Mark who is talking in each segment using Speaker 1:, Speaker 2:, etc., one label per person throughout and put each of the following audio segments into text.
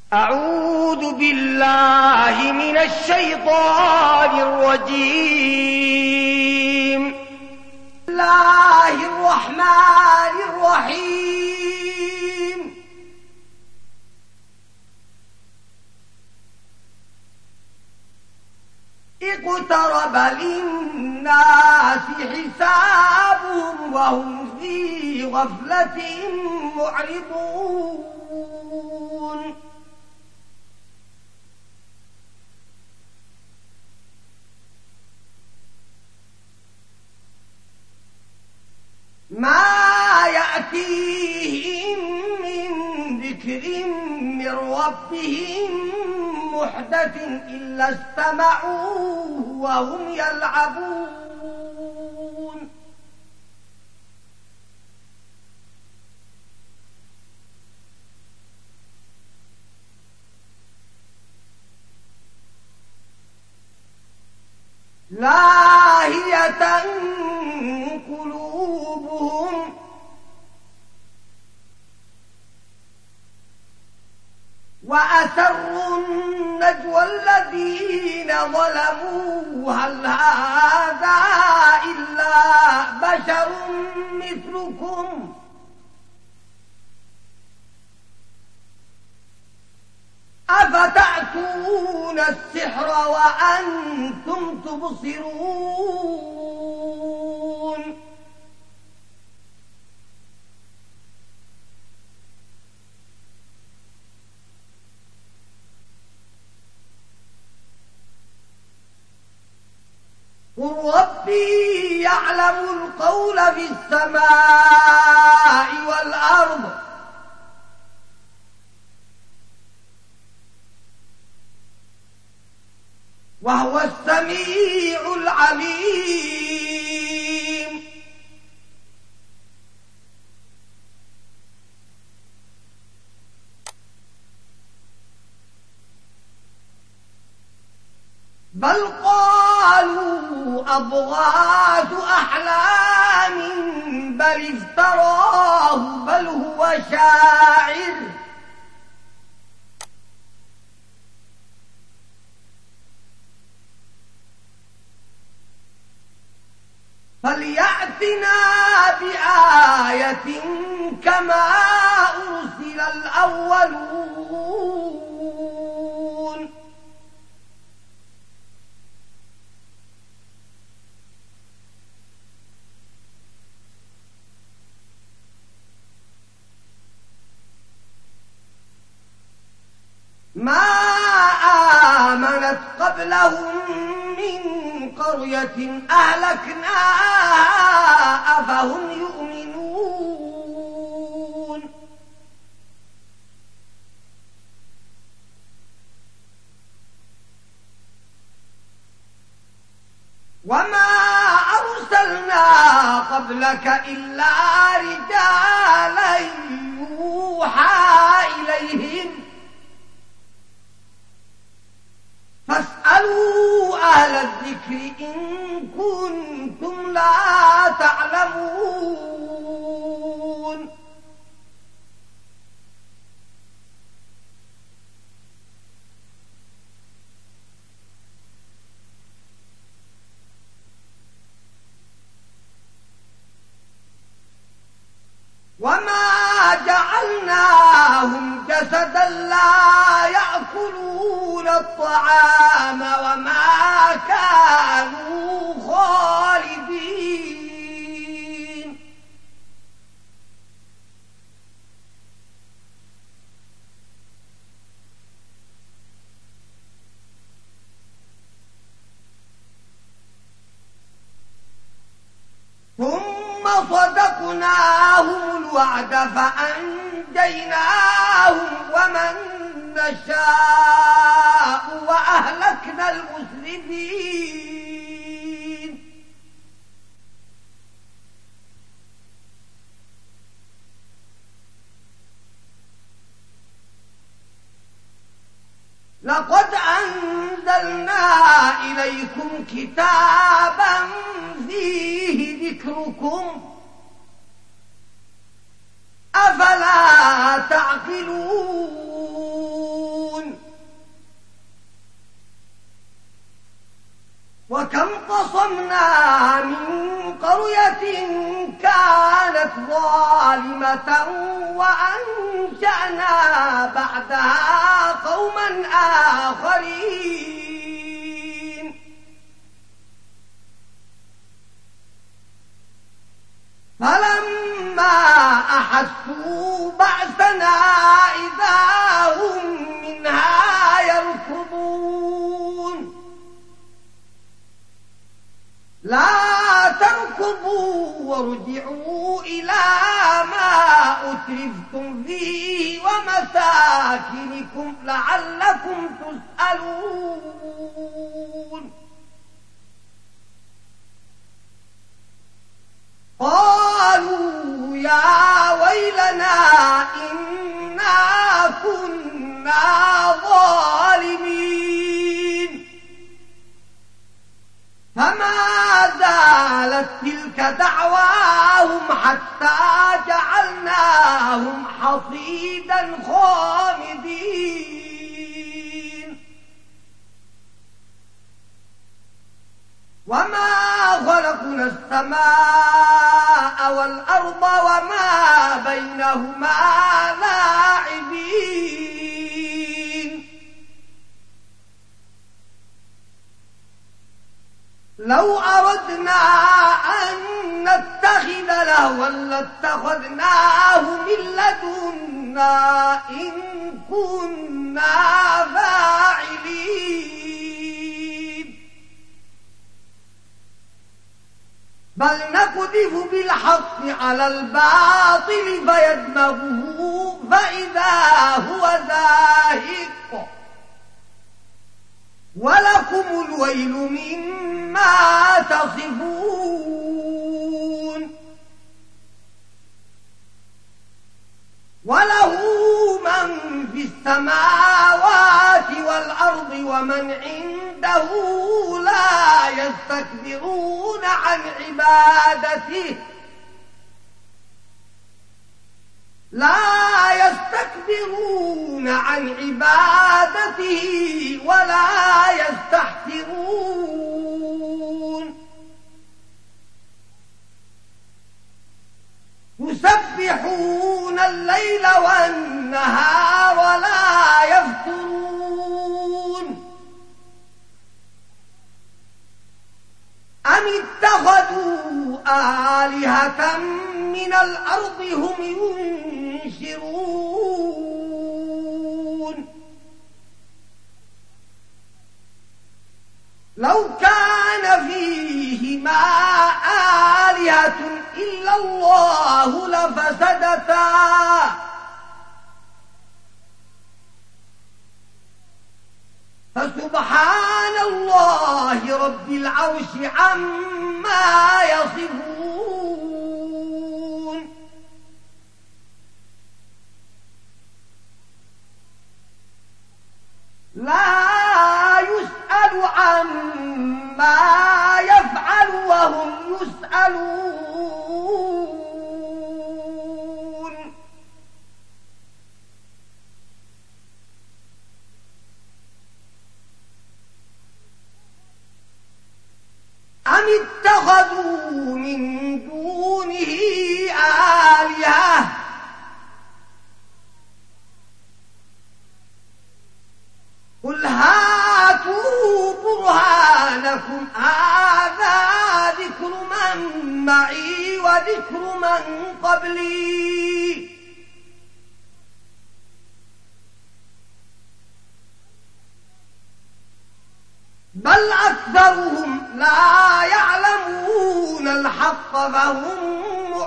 Speaker 1: أعوذ بالله من الشيطان الرجيم. بسم الله الرحمن الرحيم. اقترب للناس حسابهم وهم في غفلة معرضون. ما يأتيهم من ذكر من ربهم محدث إلا استمعوه وهم يلعبون. لاهية قلوبهم وأسروا النجوى الذين ظلموا هل هذا إلا بشر مثلكم أفتأتون السحر وأنتم تبصرون. قل ربي يعلم القول في السماء والأرض وهو السميع العليم. بل قالوا أضغاث أحلام بل افتراه بل هو شاعر فليأتنا بآية كما أرسل الأولون. ما آمنت قبلهم من قرية أهلكناها أفهم يؤمنون. وما أرسلنا قبلك إلا رجالا يوحى إليهم فاسألوا أهل الذكر إن كنتم لا تعلمون. وما جعلناهم جسدا لا يأكلون الطعام وما كانوا خالدين. ثم صدقناهم الوعد فأنجيناهم ومن نشاء وأهلكنا المسرفين. لقد أنزلنا إليكم كتابا فيه ذكركم أفلا تعقلون. وكم قصمنا من قرية كانت ظالمة وأنشأنا بعدها قوما آخرين فلما أحسوا بأسنا إذا هم منها يركضون لا تركضوا وارجعوا إلى ما أترفتم فيه ومساكنكم لعلكم تسألون قالوا يا ويلنا إنا كنا ظالمين فما زالت تلك دعواهم حتى جعلناهم حصيدا خامدين وما خلقنا السماء والأرض وما بينهما لاعبين لو أردنا أن نتخذ لهوا لاتخذناه من لدنا إن كنا فاعلين بل نقذف بالحق على الباطل فيدمغه فإذا هو زاهق ولكم الويل مما تصفون وله من في السماوات والأرض ومن عنده لا يستكبرون عن عبادته ولا يستحسرون يسبحون الليل والنهار لا يفترون أم اتخذوا آلهة من الأرض هم ينشرون لو كان فيهما آلهة إلا الله لفسدتا فسبحان الله رب العرش عما يصفون لا يسأل عما يفعل وهم يسألون أم اتخذوا من دونه آلهة قل هاتوا برهانكم هذا ذكر من معي وذكر من قبلي بل أكثرهم لا يعلمون الحق فهم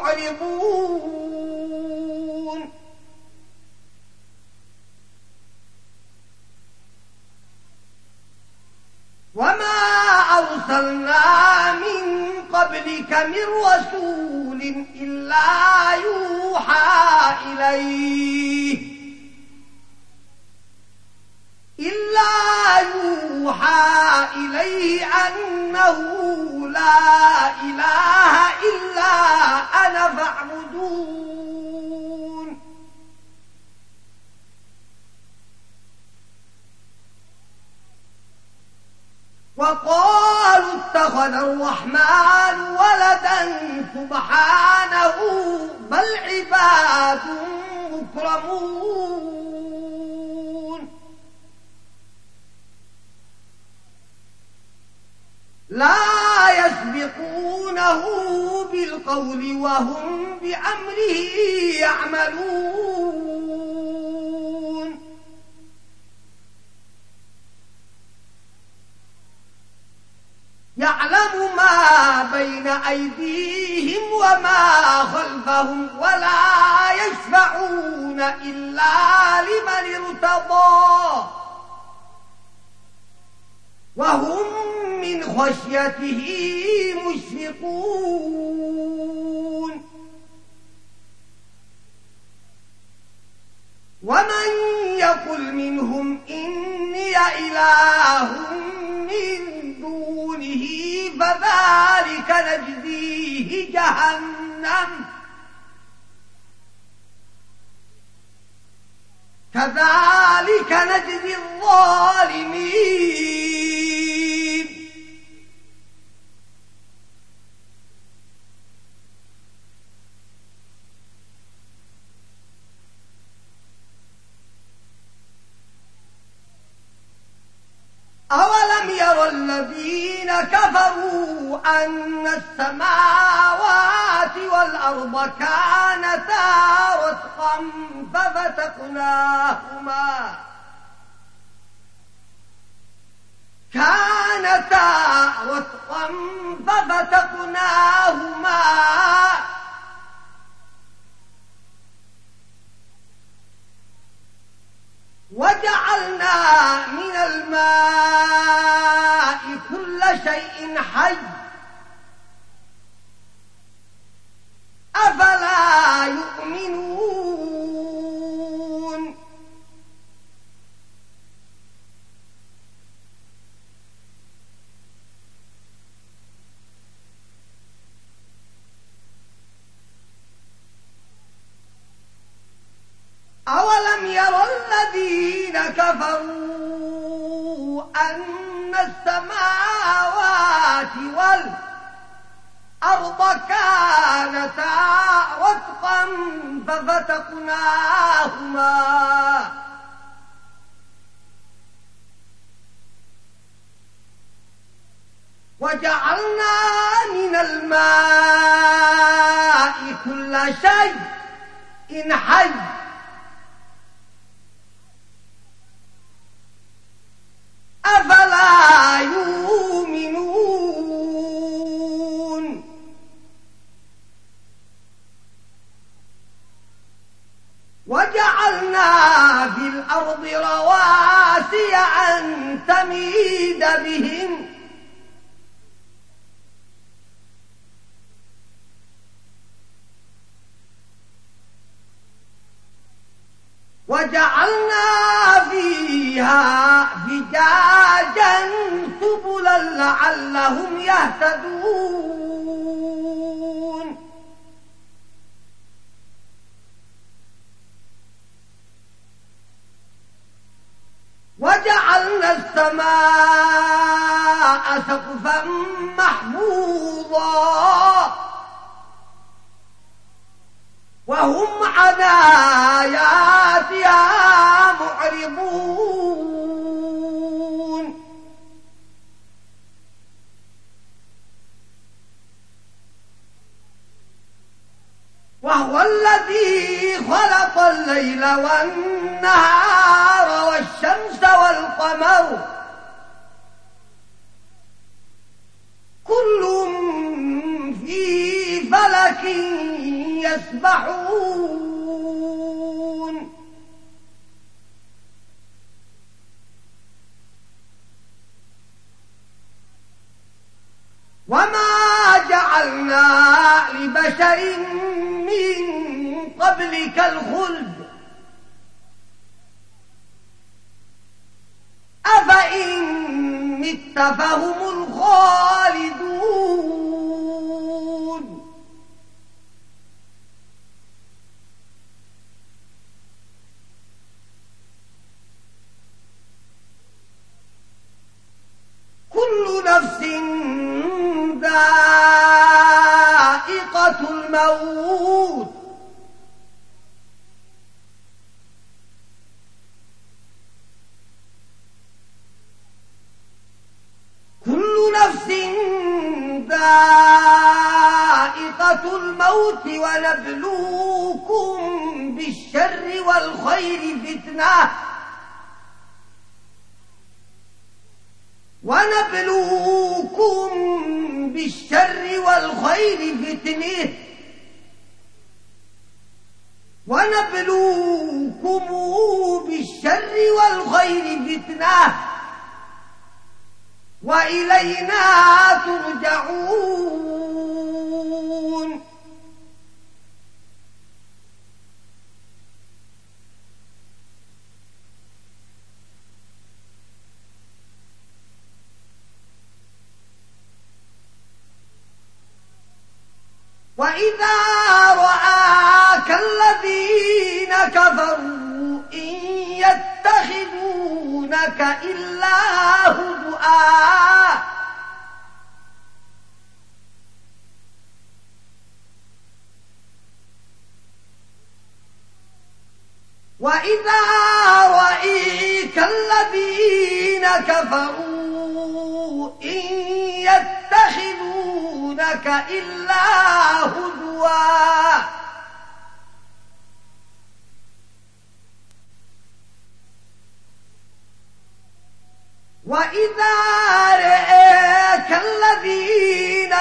Speaker 1: معرضون وما أرسلنا من قبلك من رسول إلا يوحى إليه أنه لا إله إلا أنا فاعبدون وقالوا اتخذ الرحمن ولدا سبحانه بل عباد مكرمون لا يسبقونه بالقول وهم بأمره يعملون يعلم ما بين أيديهم وما خلفهم ولا يشفعون إلا لمن ارتضى وهم من خشيته مشفقون ومن يقل منهم إني إله من دونه فذلك نجزيه جهنم كذلك نجزي الظالمين أولم ير الذين كفروا أن السماوات والأرض كانتا رتقا ففتقناهما وجعلنا من الماء كل شيء حي أفلا يؤمنون أولم ير الذين كفروا أن السماوات والأرض كانتا رتقا ففتقناهما وجعلنا من الماء كل شيء حي أفلا يؤمنون وجعلنا في الأرض رواسي أن تميد بهم وجعلنا فيها فجاجا سبلا لعلهم يهتدون وجعلنا السماء سقفا محفوظا وهم عن آياتها معرضون وهو الذي خلق الليل والنهار والشمس والقمر كل في فلك يسبحون وما جعلنا لبشر من قبلك الخلد أفإن مت فهم الخالدون كل نفس سكرات الموت ونبلوكم بالشر والخير فتنة وإلينا ترجعون وإذا رآك الذين كفروا إن يتخذونك إلا هزؤا وإذا رأيك الذين كفروا إن يتخذونك إلا هزوا وإذا رأيك الذين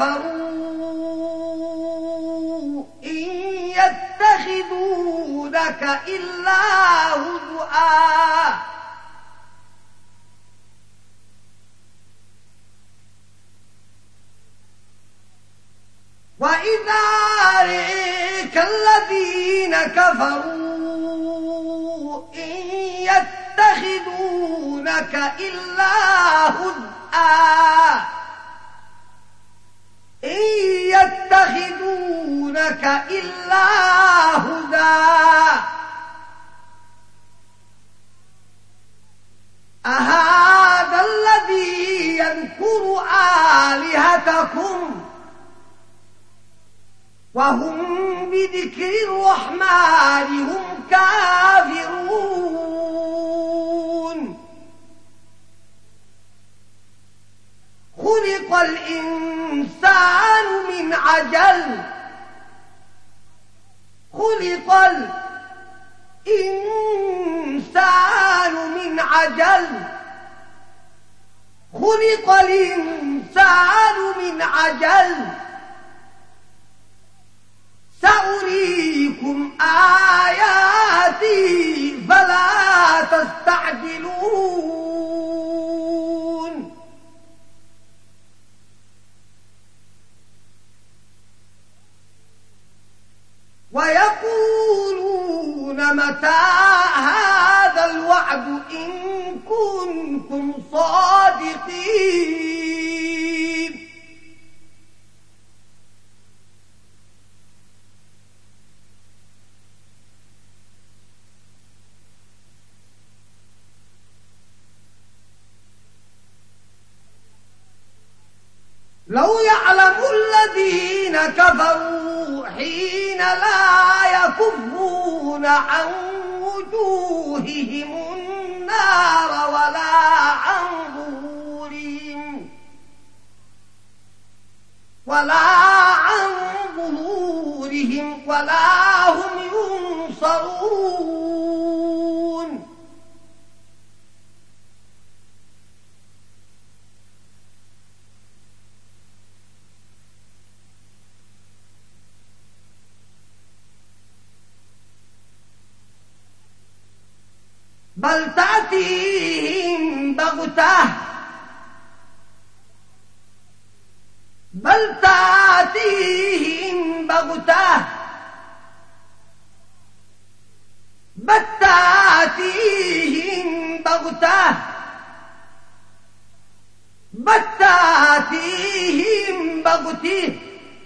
Speaker 1: كفروا إن يتخذونك إلا هزؤا وإذا رأيك الذين كفروا إن يتخذونك إلا هزءا إن يتخذونك إلا هزءا أهذا الذي يذكر آلهتكم وهم بذكر الرحمن هم كافرون خلق الإنسان من عجل خلق الإنسان من عجل خلق الإنسان من عجل سأريكم آياتي فلا تستعجلون ويقولون متى هذا الوعد إن كنتم صادقين لو يعلم الذين كفروا حين لا يكفون عن وجوههم النار ولا هم ينصرون بل تأتيهم بغتة بل تأتيهم بغتة بل تأتيهم بغتة بل تأتيهم بغتة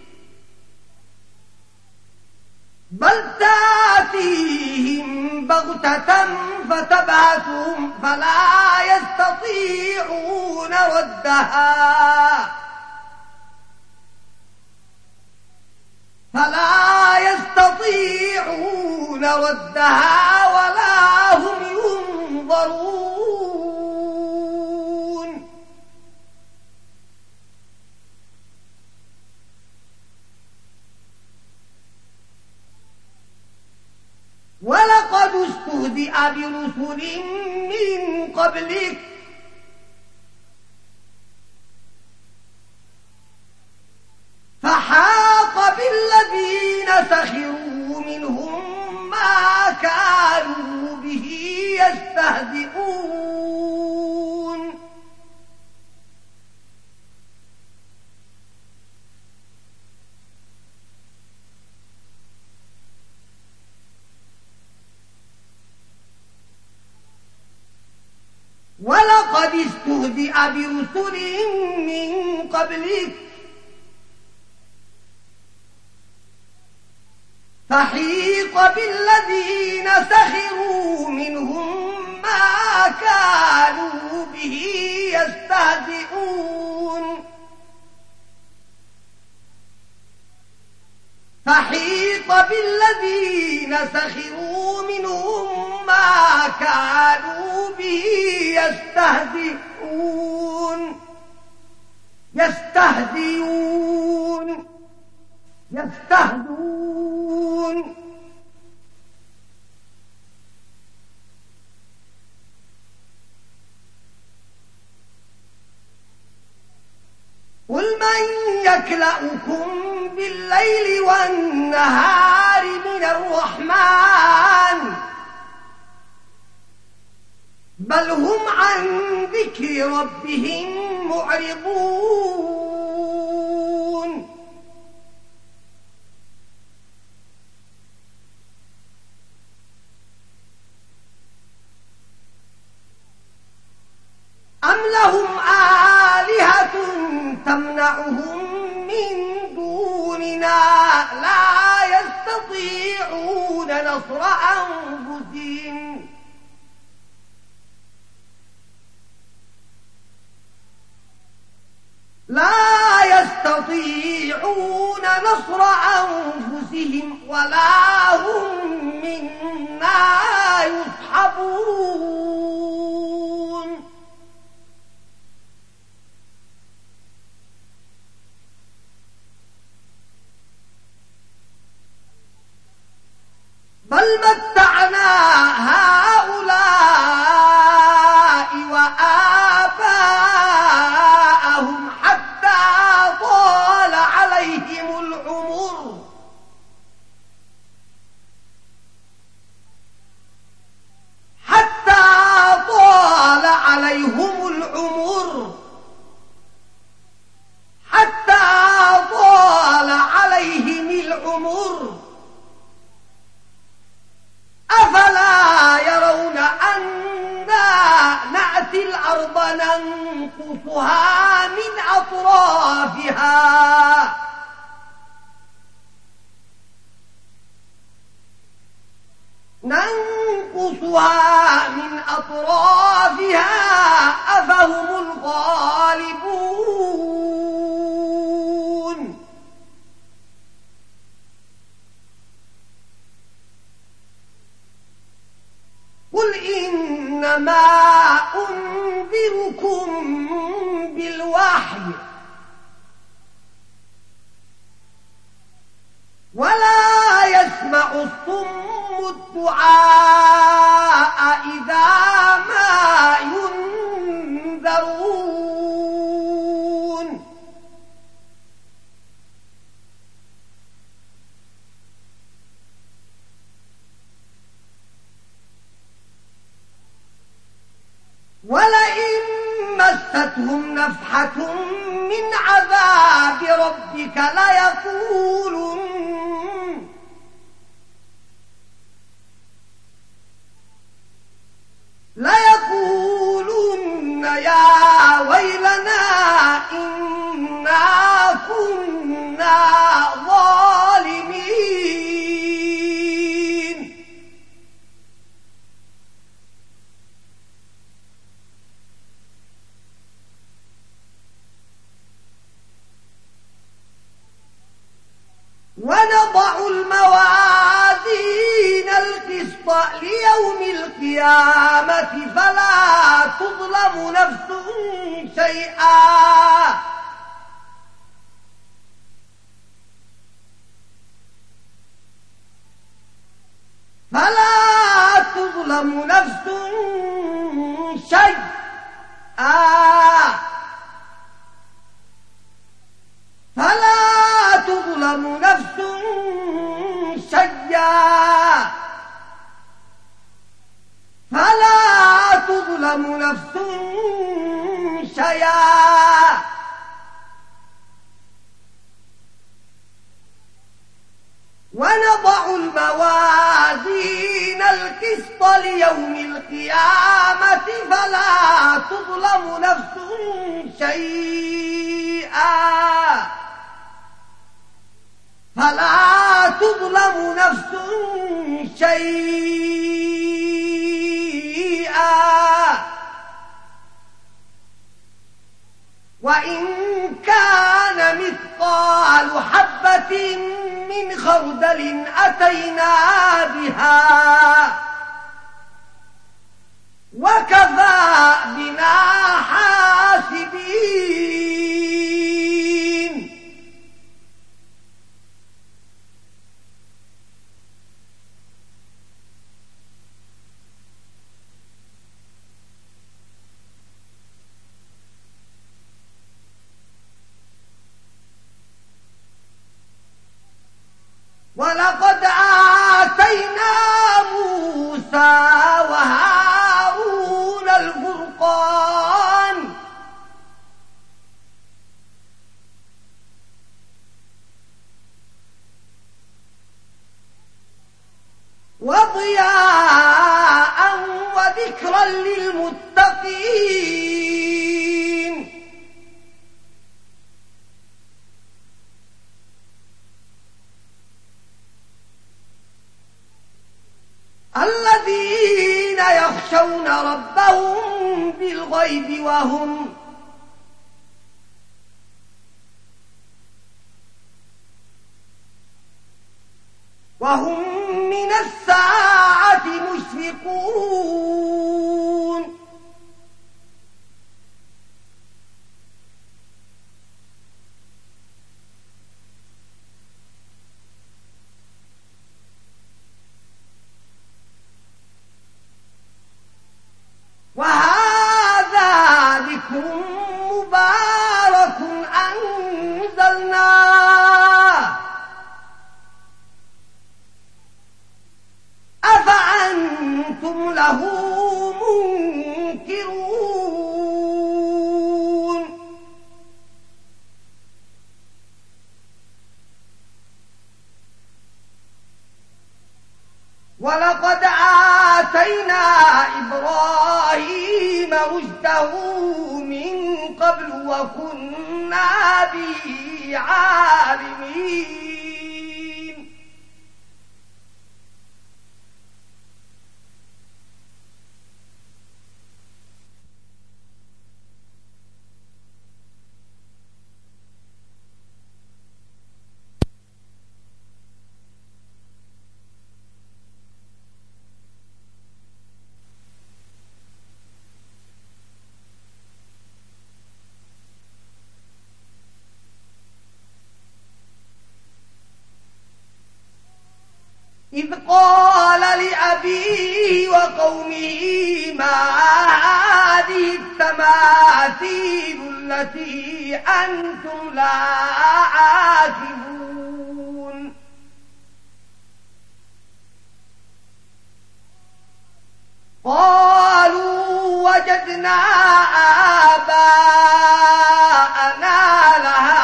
Speaker 1: بل تأتيهم بغتة فتبعثهم فلا يستطيعون ردها ولا هم ينظرون برسل من قبلك فحاق بالذين سخروا منهم ما كانوا به يستهزئون ولقد استهزئ برسل من قبلك فحيق بالذين سخروا منهم ما كانوا به يستهزئون فحيق بالذين سخروا منهم ما كانوا به يستهزئون قل من يكلأكم بالليل والنهار من الرحمن بل هم عن ذكر ربهم معرضون أم لهم آلهة تمنعهم من دوننا لا يستطيعون نصر أنفسهم ولا هم منا يصحبون بل متعنا هؤلاء وآباءهم حتى طال عليهم العمر أفلا يرون أنا نأتي الأرض ننقصها من أطرافها أفهم الغالبون قل إنما أنذركم بالوحي ولا يسمع الصم الدعاء إذا ما ينذرون ولئن مستهم نفحة من عذاب ربك ليقولن يا ويلنا إنا كنا ظالمين ونضع الموازين القسط ليوم القيامة فلا تظلم نفس شيئا فلا تظلم نفس شيئا فلا تظلم نفس شيئا فلا تظلم نفس شيئا ونضع الموازين القسط ليوم القيامة فلا تظلم نفس شيئا فلا تظلم نفس شيئا وإن كان مثقال حبة من خردل أتينا بها وكفى بنا حاسبين ولقد آتينا موسى وهارون الفرقان وضياء وذكرا للمتقين الذين يخشون ربهم بالغيب وهم من الساعة مشفقون وهذا ذكر مبارك أنزلناه أفأنتم له منكرون ولقد آتينا إبراهيم رشده من قبل وكنا به عالمين إذ قال لأبيه وقومه ما هذه التماثيل التي أنتم لا عاكفون قالوا وجدنا آباءنا لها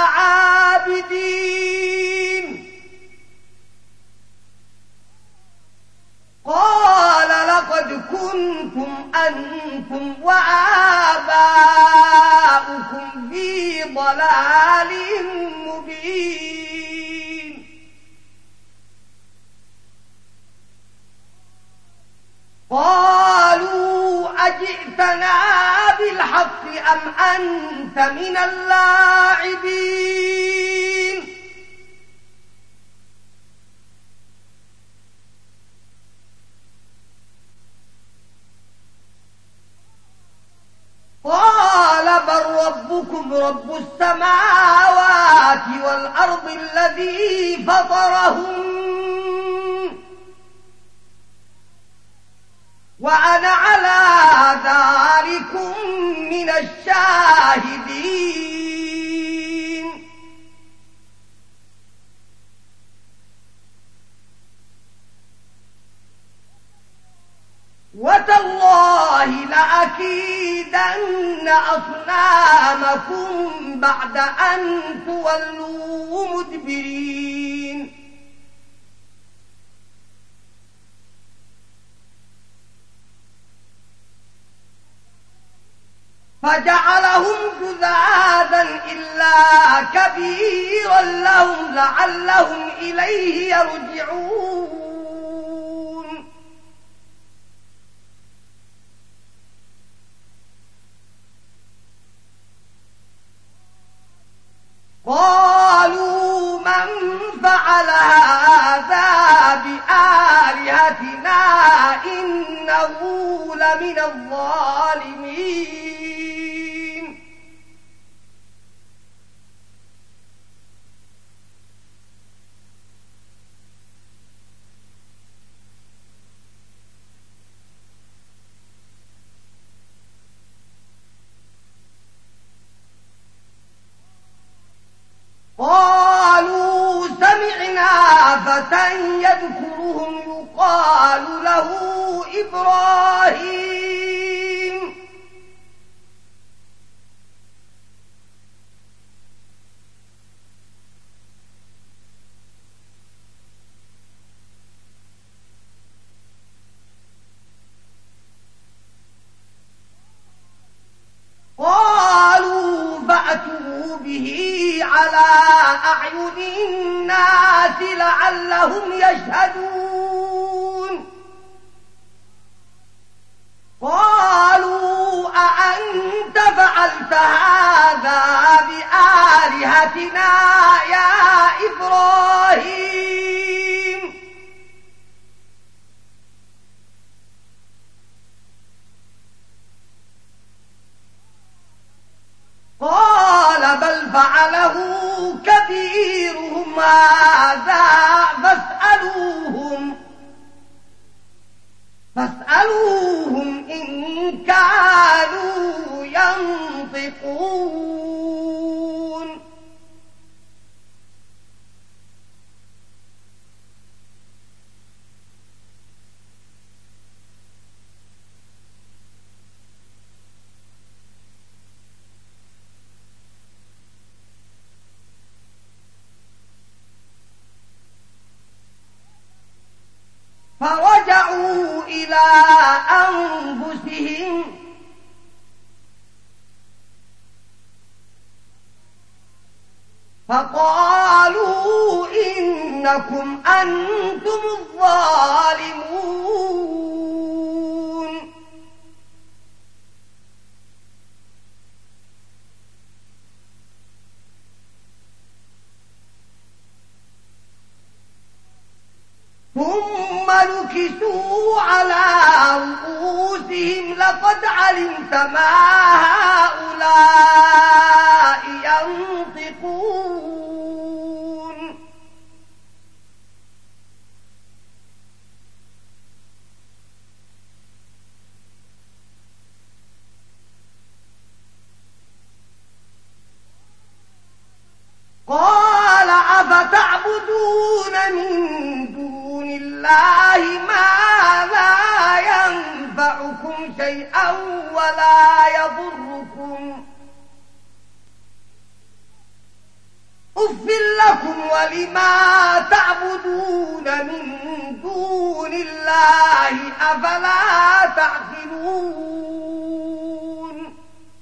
Speaker 1: عابدين قال لقد كنتم أنتم وآباؤكم في ضلال مبين قالوا أجئتنا بالحق أم أنت من اللاعبين قال بل ربكم رب السماوات والأرض الذي فطرهم وأنا على ذلكم من الشاهدين. وتالله لأكيدن أصنامكم بعد أن تولوا مدبرين. فجعلهم جذاذا إلا كبيرا لهم لعلهم إليه يرجعون. قالوا من فعل هذا بآلهتنا إنه لمن الظالمين. قالوا سمعنا فتى يذكرهم يقال له إبراهيم قالوا فأتوا به على أعين الناس لعلهم يشهدون. قالوا أأنت فعلت هذا بآلهتنا يا إبراهيم؟ قال بل فعله كبيرهم هذا فاسألوهم إن كانوا ينطقون. فرجعوا إلى أنفسهم فقالوا إنكم أنتم الظالمون. ثم نكسوا على رؤوسهم لقد علمت ما هؤلاء ينطقون. قال أفتعبدون من دون الله ما لا ينفعكم شيئا ولا يضركم أف لكم ولما تعبدون من دون الله أفلا تعقلون.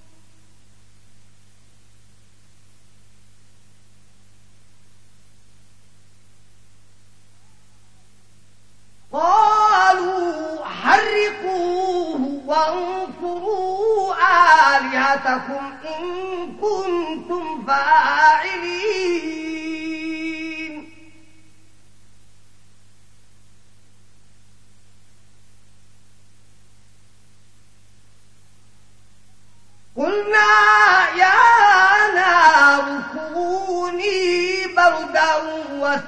Speaker 1: قالوا حرقوه وانصروا آلهتكم إن كنتم فاعلين. قلنا يا نار كوني بردا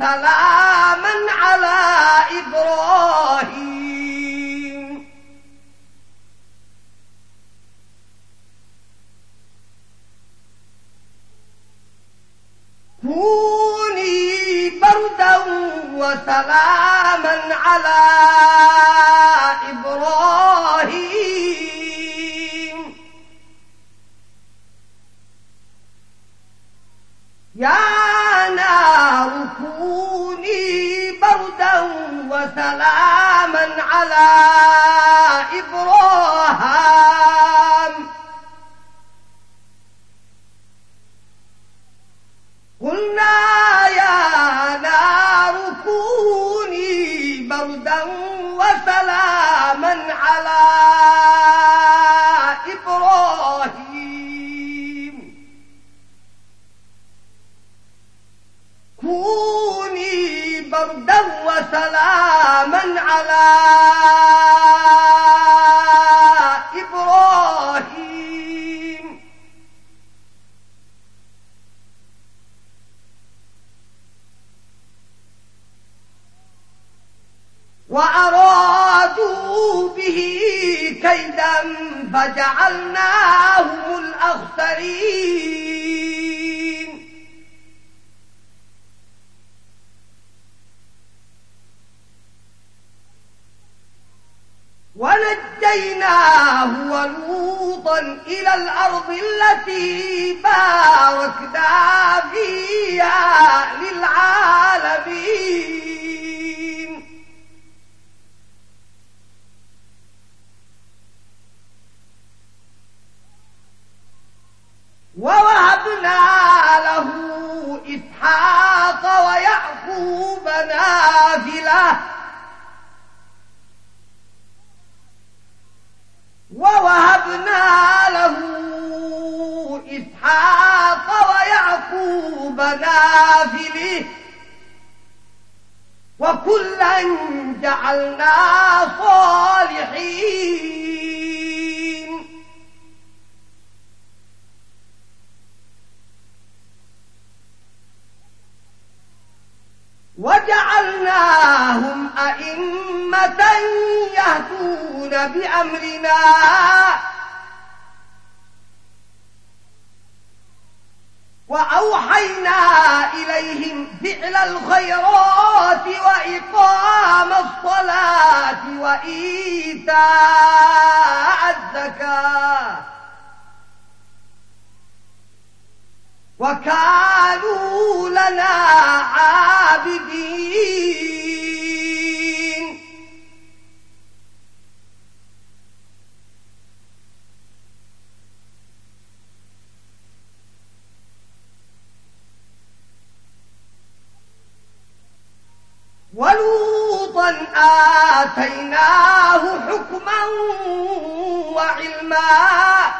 Speaker 1: وسلاما على إبراهيم وسلاما على إبراهيم يا نار كوني بردا وسلاما على إبراهيم قلنا يا نار كوني بردا وسلاما على إبراهيم كوني بردا وسلاما على إبراهيم وأرادوا به كيدا فجعلناهم الأخسرين ونجيناه ولوطا إلى الأرض التي باركنا فيها للعالمين ووهبنا له إسحاق ويعقوب نافلة ووهبنا له إسحاق ويعقوب نافلة وكلا جعلنا صالحين وجعلناهم أئمة يهدون بأمرنا وأوحينا إليهم فعل الخيرات وإقام الصلاة وإيتاء الزكاة وكانوا لنا عابدين ولوطا آتيناه حكما وعلما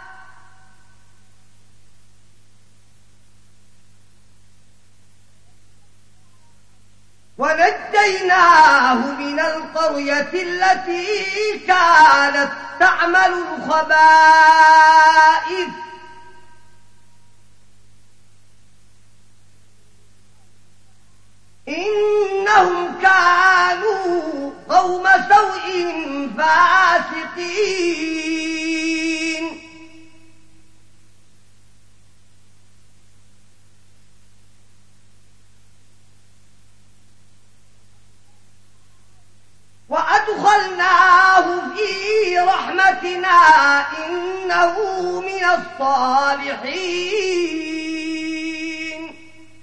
Speaker 1: ونجيناه من القرية التي كانت تعمل الخبائث إنهم كانوا قوم سوء فاسقين وأدخلناه في رحمتنا إنه من الصالحين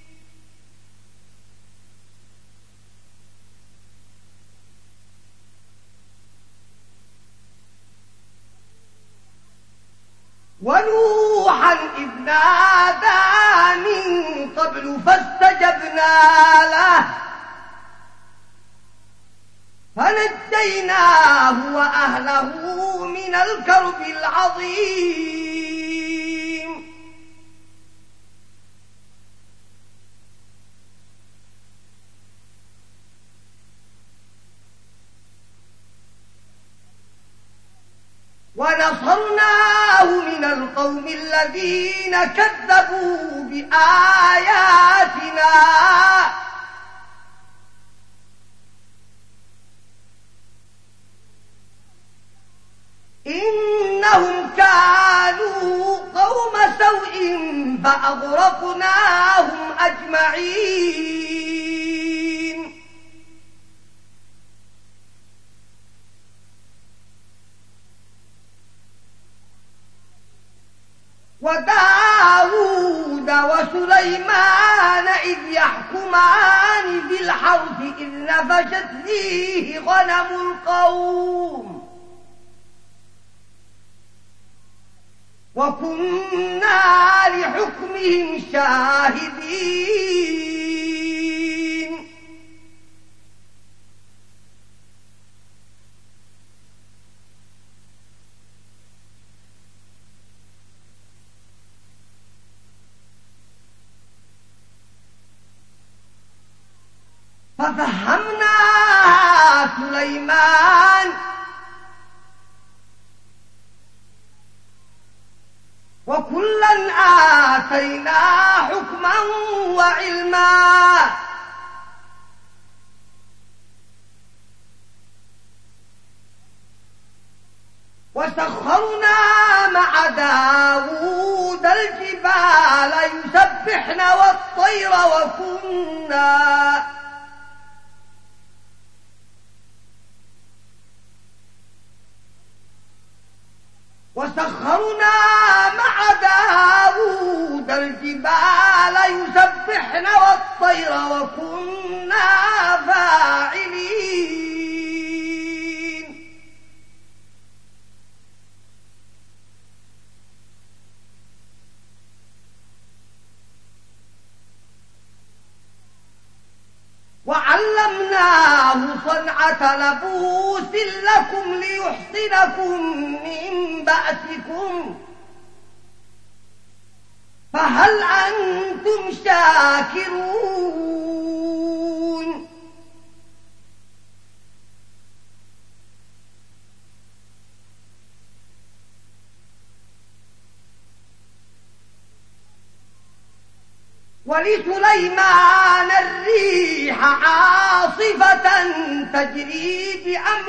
Speaker 1: ونوحا إذ نادى من قبل فاستجبنا له فنجيناه وأهله من الكرب العظيم ونصرناه من القوم الذين كذبوا بآياتنا إنهم كانوا قوم سوء فأغرقناهم أجمعين وداود وسليمان إذ يحكمان بالحرث إذ نفشت فيه غنم القوم وكنا لحكمهم شاهدين ففهمنا سليمان وكلا آتينا حكما وعلما وسخرنا مع داود الجبال يسبحن والطير وسخرنا مع داود الجبال يسبحن والطير وكنا فاعلين وعلمناه صنعة لبوس لكم ليحصنكم من بأسكم فهل أنتم شاكرون ولسليمان الريح عاصفة تجري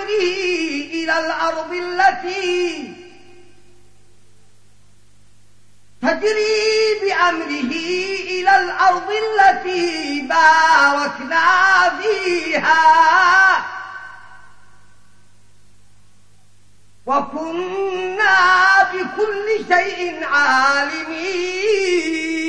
Speaker 1: بأمره إلى الأرض التي باركنا فيها وكنا بكل شيء عالمين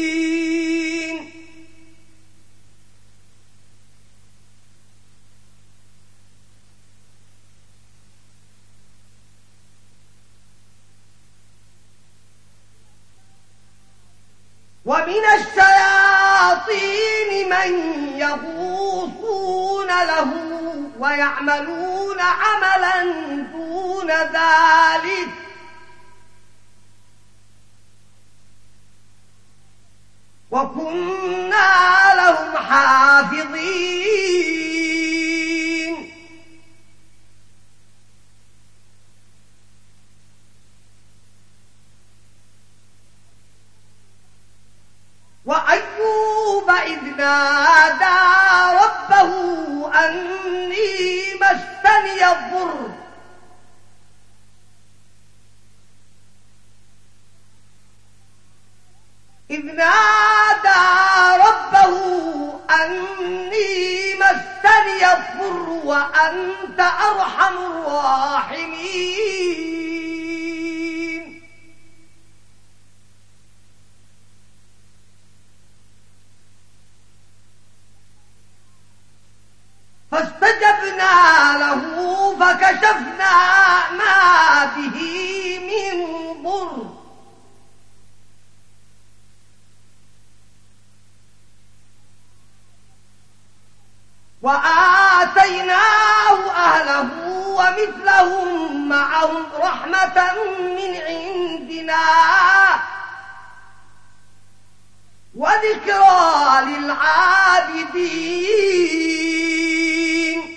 Speaker 1: ومن الشياطين من يغوصون له ويعملون عملا دون ذلك وكنا لهم حافظين وأيوب إذ نادى ربه أني مسني الضر وأنت أرحم الراحمين فاستجبنا له فكشفنا ما به من ضر وآتيناه أهله ومثلهم معهم رحمة من عندنا وذكرى للعابدين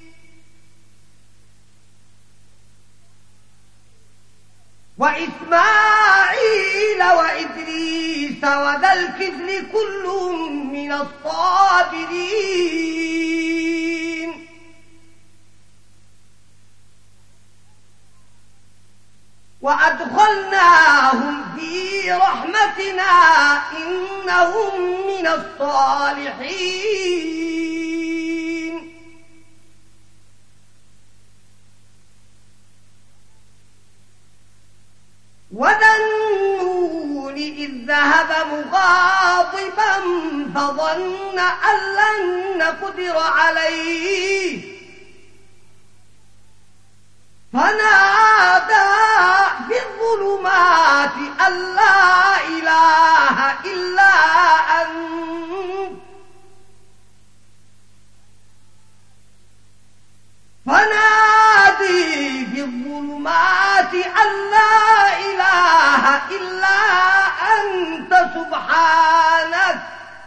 Speaker 1: وإسماعيل وإدريس وذا الكفل كل من الصابرين وأدخلناهم في رحمتنا إنهم من الصالحين وذا النون ذهب مغاضبا فظن أن لن نقدر عليه فنادى في الظلمات أن لا إله إلا أنت فنادي في الظلمات أن لا إله إلا أنت سبحانك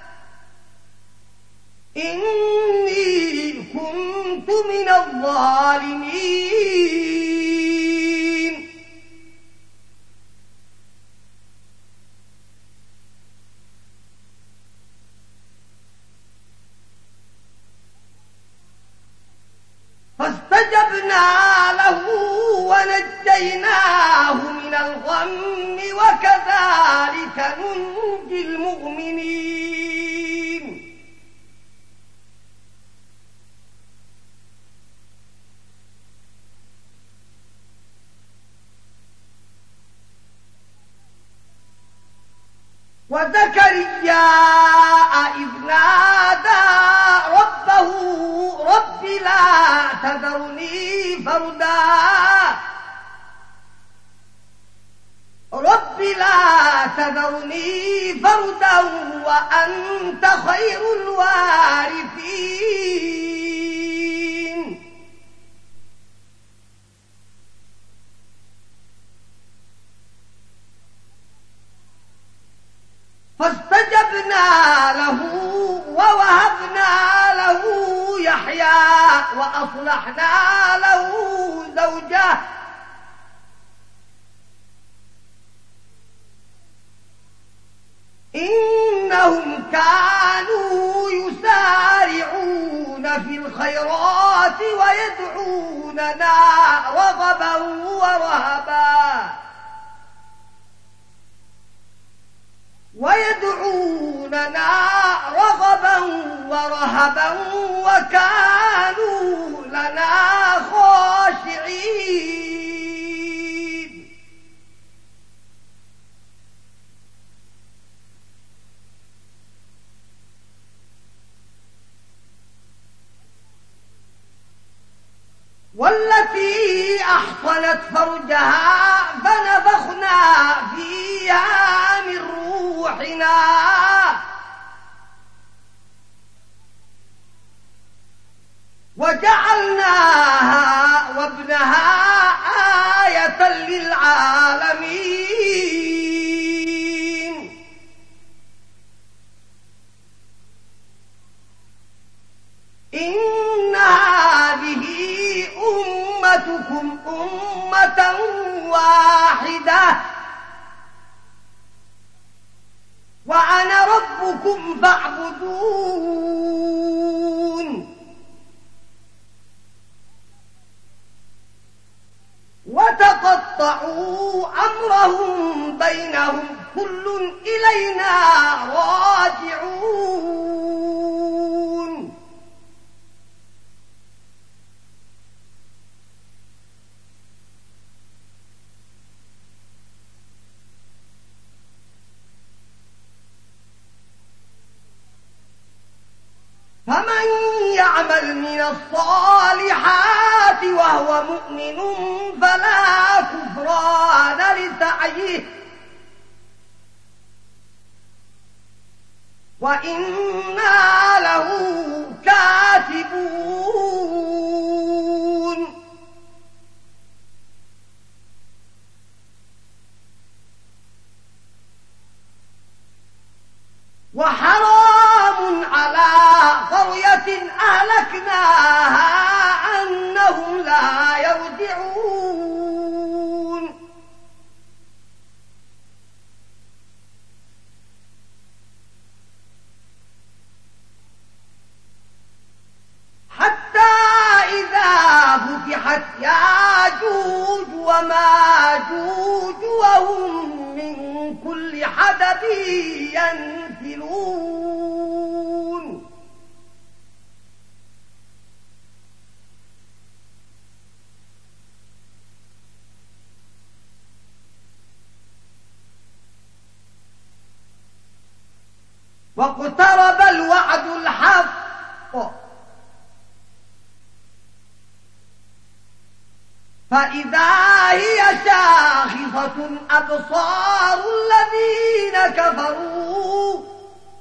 Speaker 1: إني كنت من الظالمين. فاستجبنا له ونجيناه من الغم وكذلك ننجي المؤمنين. وزكريا إذ نادى ربه رب لا تذرني فردا وأنت خير الوارثين. فاستجبنا له ووهبنا له يحيى وأصلحنا له زوجه إنهم كانوا يسارعون في الخيرات ويدعوننا رغبا ورهبا وكانوا لنا خاشعين. والتي أحصنت فرجها فنفخنا فيها من روحنا وجعلناها وابنها آية للعالمين. إن هذه أمتكم أمة واحدة وأنا ربكم فاعبدون. وتقطعوا أمرهم بينهم كل إلينا راجعون. فمن يعمل من الصالحات وهو مؤمن فلا كفران لسعيه وإنا له كاتبون. وحرام على قرية أهلكناها أنهم لا يرجعون. حتى إذا فتحت ياجوج وماجوج وهم من كل حدب ينسلون. واقترب الوعد الحق فإذا هي شاخصة أبصار الذين كفروا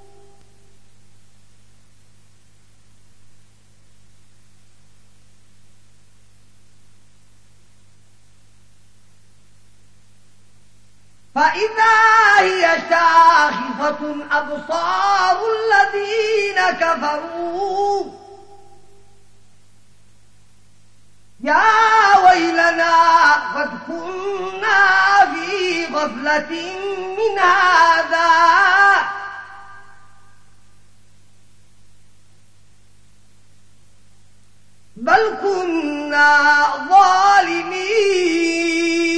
Speaker 1: أبصار الذين كفروا يا ويلنا قد كنا في غفلة من هذا بل كنا ظالمين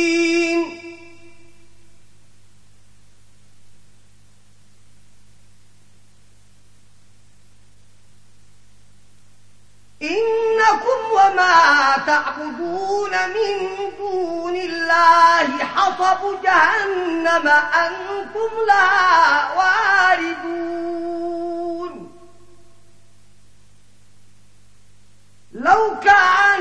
Speaker 1: إنكم وما تعبدون من دون الله حصب جهنم أنتم لها واردون لو كان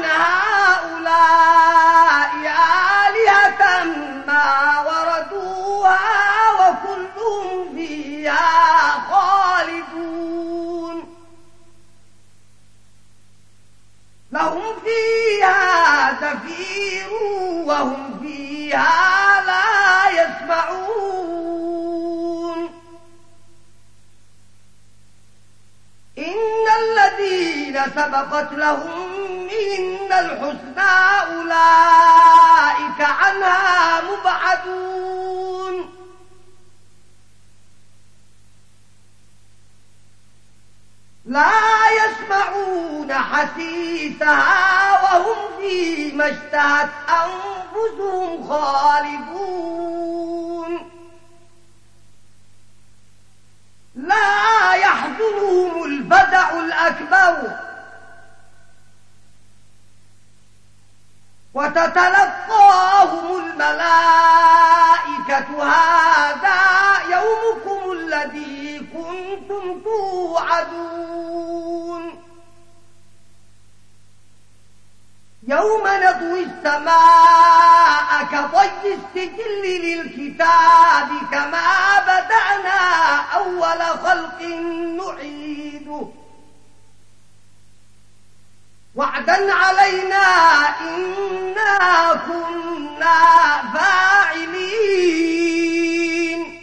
Speaker 1: هؤلاء آلهة ما وردوها وكلهم فيها خالدون لهم فيها زفير وهم فيها لا يسمعون إن الذين سبقت لهم من الحسنى أولئك عنها مبعدون لا يسمعون حسيسها وهم فيما اشتهت أنفسهم خالدون لا يحزنهم الفزع الأكبر وتتلقاهم الملائكة هذا يومكم الذي كنتم توعدون يوم نطوي السماء كطي السجل للكتاب كما بدأنا أول خلق نعيده وعدا علينا إنا كنا فاعلين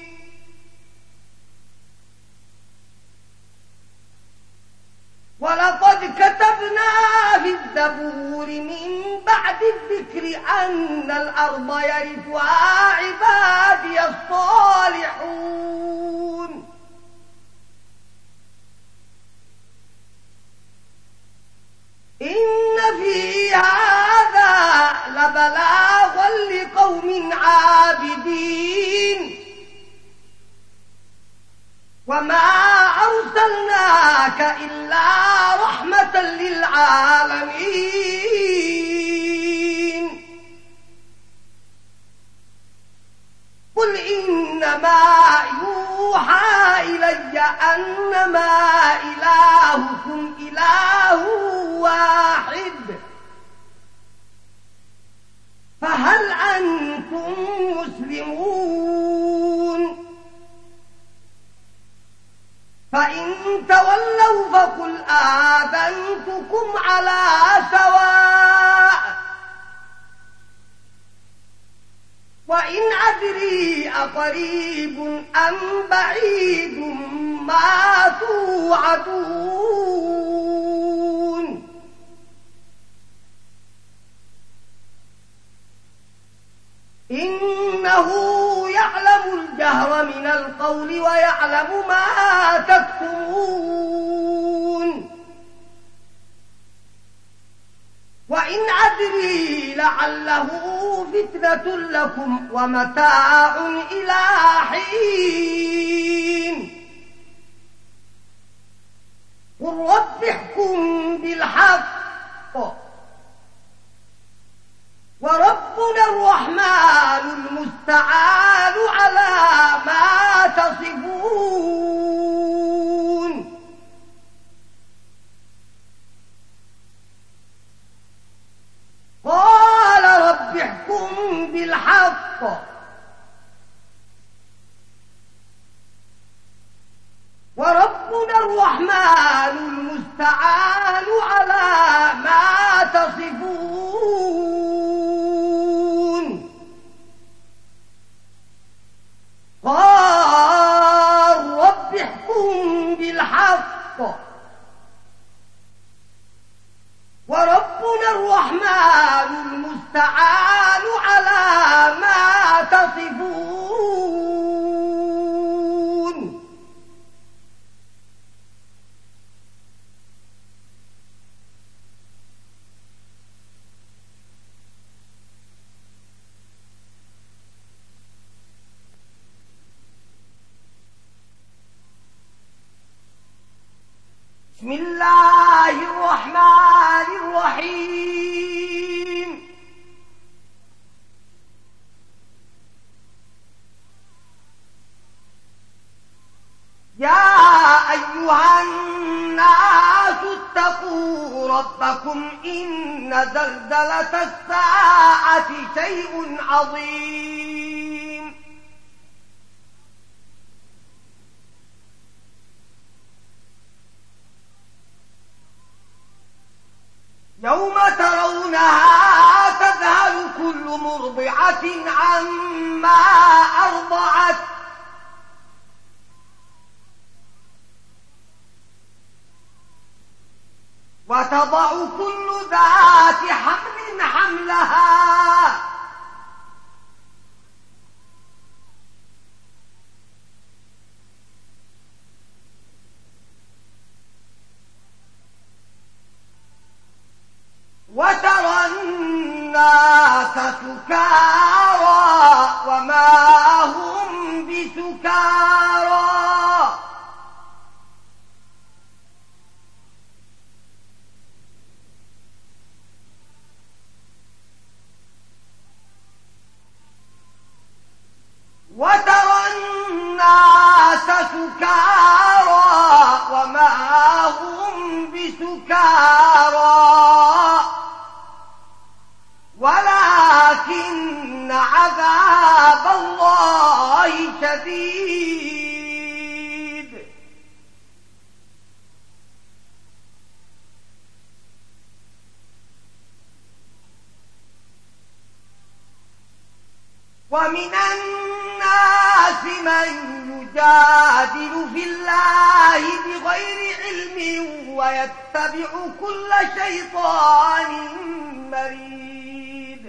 Speaker 1: ولقد كتبنا في الزبور من بعد الذكر أن الأرض يرثها عبادي الصالحون إن في هذا لبلاغا لقوم عابدين وما أرسلناك إلا رحمة للعالمين قل إنما يوحى إلي أنما إلهكم إله واحد فهل أنتم مسلمون فإن تولوا فقل آذنتكم على سواء وإن أدري أقريب أم بعيد ما توعدون إنه يعلم الجهر من القول ويعلم ما تكتمون وإن أدري لعله فتنة لكم ومتاع إلى حين قل رب احكم بالحق وربنا الرحمن المستعان على ما تصفون الرحمن المستعان على ما تصفون قال رب احكم بالحق وربنا الرحمن المستعان على ما تصفون بسم الله الرحمن الرحيم يا أيها الناس اتقوا ربكم إن زلزلة الساعة شيء عظيم يوم ترونها تذهل كل مرضعة عما أرضعت وتضع كل ذات حمل حملها وترى الناس سكارى وما هم بسكارى وترى الناس سكارى وما هم بسكارى ولكن عذاب الله شديد ومن الناس من يجادل في الله بغير علم ويتبع كل شيطان مريد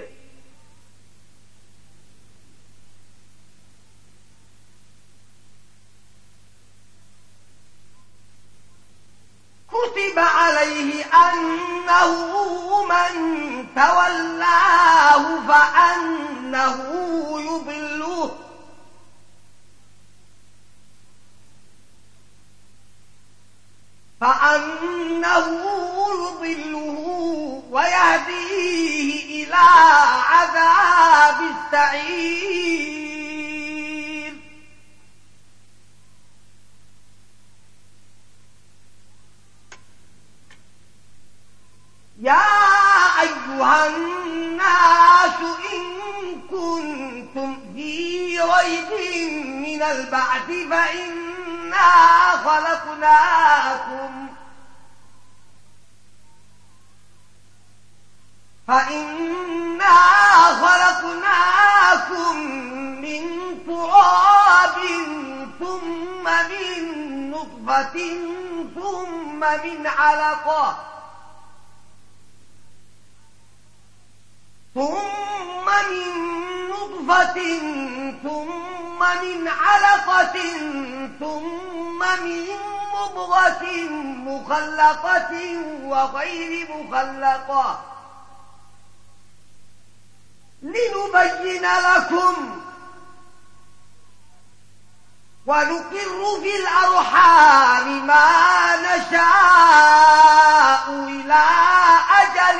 Speaker 1: كتب عليه أنه من تولاه فأنه يضله ويهديه إلى عذاب السعير يا أيها الناس إن كنتم في ريب من البعث فإنا خلقناكم من تراب ثم من نطفة ثم من علقة ثم من علقة ثم من مضغة مخلقة وغير مخلقة لنبين لكم ونقر في الأرحام ما نشاء إلى أجل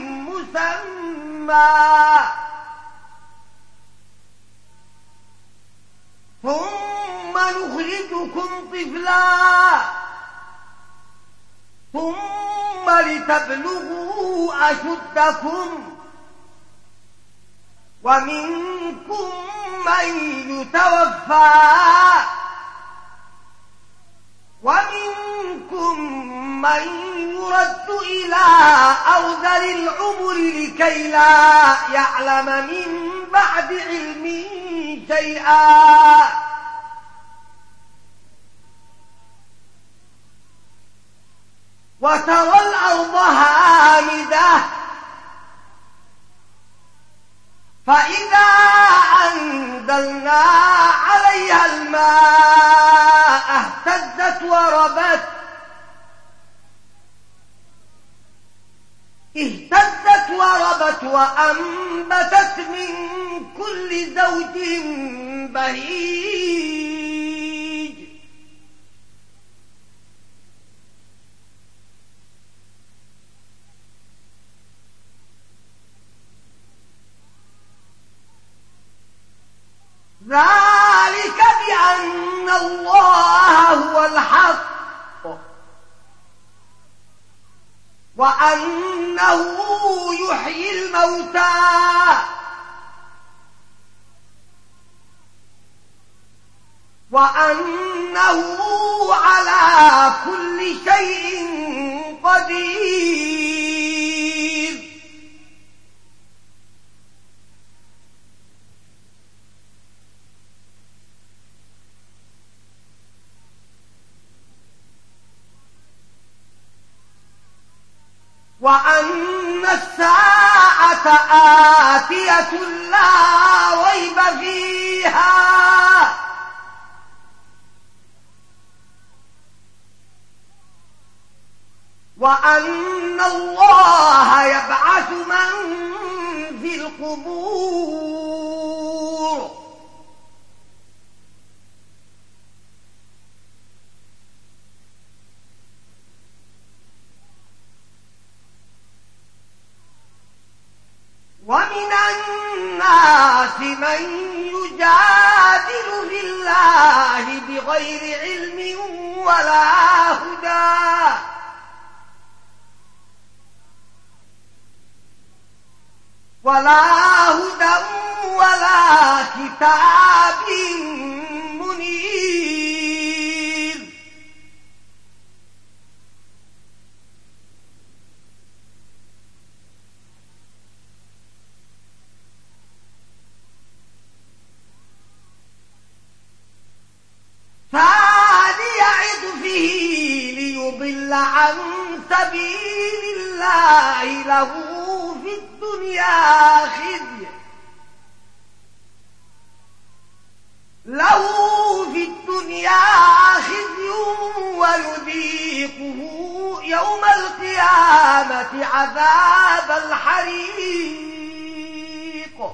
Speaker 1: مسمى ثم نخرجكم طفلا ثم لتبلغوا أشدكم ومنكم من يتوفى ومنكم ومنكم من يرد إلى أرذل العمر لكي لا يعلم من بعد علم شيئا وترى الأرض هامدة فإذا أنزلنا عليها الماء اهتزت وربت وأنبتت من كل زوج بهيج ذلك بأن الله هو الحق وأنه يحيي الموتى وأنه على كل شيء قدير وأن الساعة آتية لا ريب فيها وأن الله يبعث من في القبور ومن الناس من يجادل في الله بغير علم ولا هدى ولا كتاب منير ثاني عطفه ليضل عن سبيل الله له في الدنيا خزي ويذيقه يوم القيامة عذاب الحريق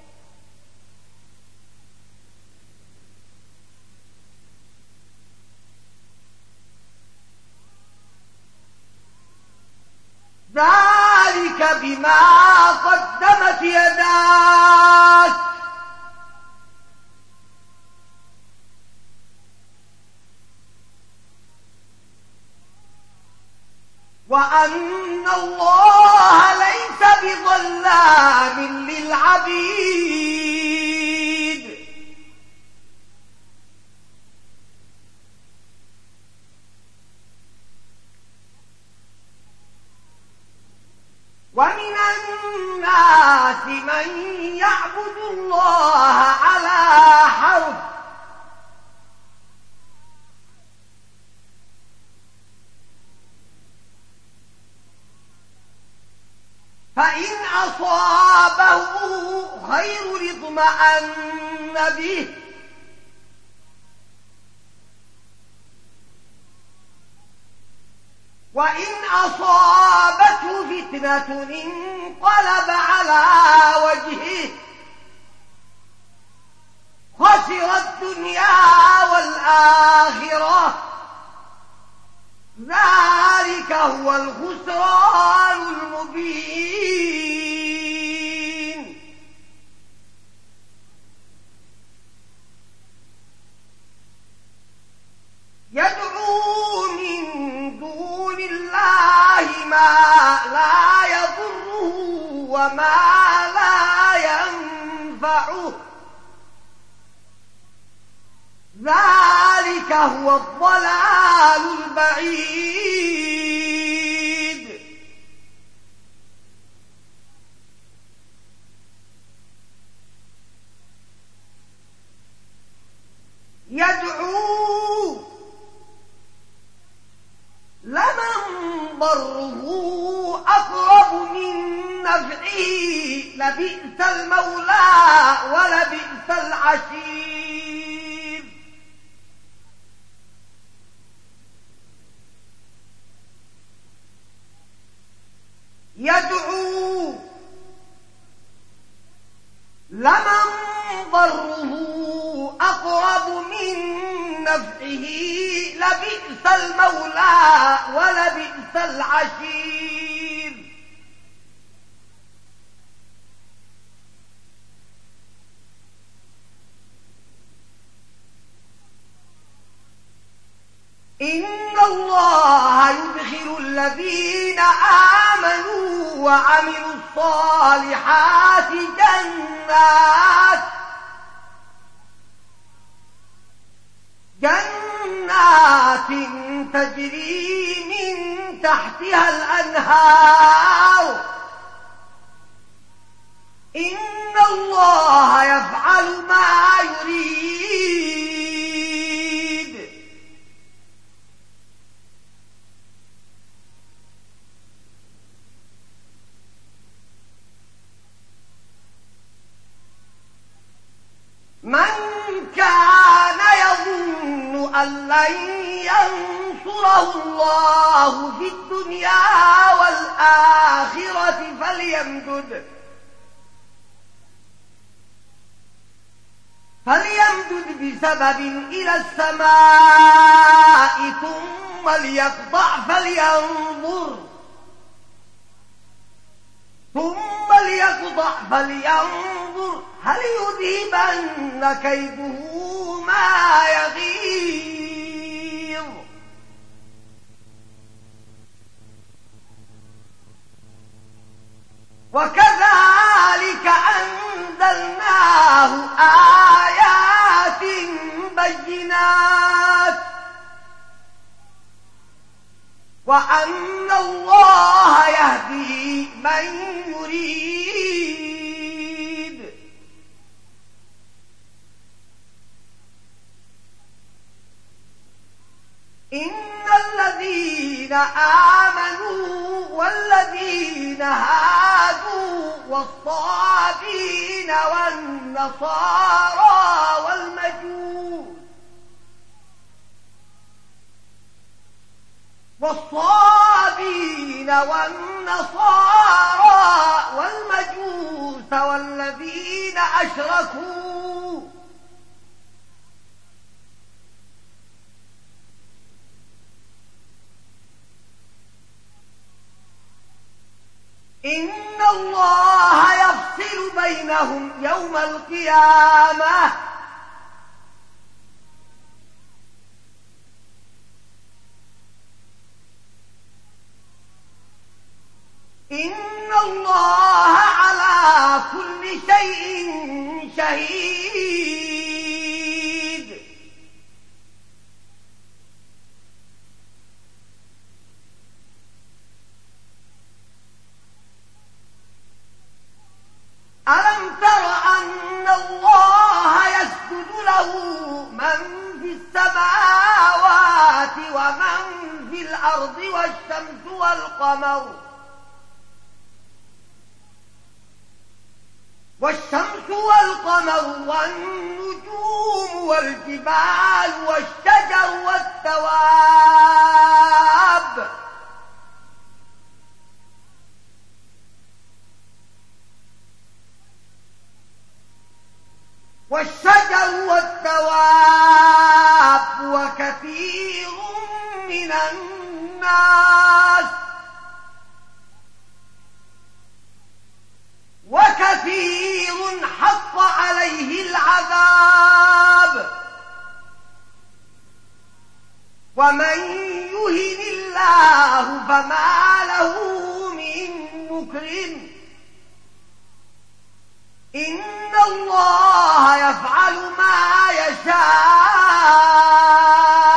Speaker 1: ذلك بما قدمت يداك وأن الله ليس بظلام للعبيد ومن الناس من يعبد الله على حرف فإن أصابه خير اطمأن به وإن أصابته فتنة انقلب على وجهه خسر الدنيا والآخرة ذلك هو الخسران المبين يدعو من دون الله ما لا يضره وما لا ينفعه ذلك هو الضلال البعيد. يدعو لمن ضره أقرب من نفعه لبئس المولى ولبئس العشير. يدعو لمن ضره أقرب من نفعه لبئس المولى ولبئس العشير. إن الله يدخل الذين آمنوا وعملوا الصالحات جنات تجري من تحتها الأنهار. إن الله يفعل ما يريد. من كان يظن أن لن ينصره الله في الدنيا والآخرة فليمدد بسبب إلى السماء ثم ليقطع فلينظر هل يذهبن كيده ما يغيظ. وكذلك أنزلناه آيات بينات وأن الله يهدي من يريد. إن الذين آمنوا والذين هادوا والصابين والنصارى والمجوس والذين أشركوا إن الله يفصل بينهم يوم القيامة إن الله على كل شيء شهيد. ألم تر أن الله يسجد له من في السماوات ومن في الأرض والشمس والقمر والنجوم والجبال والشجر والدواب وكثير من الناس وكثير حق عليه العذاب. ومن يهن الله فما له من مكرم. إن الله يفعل ما يشاء.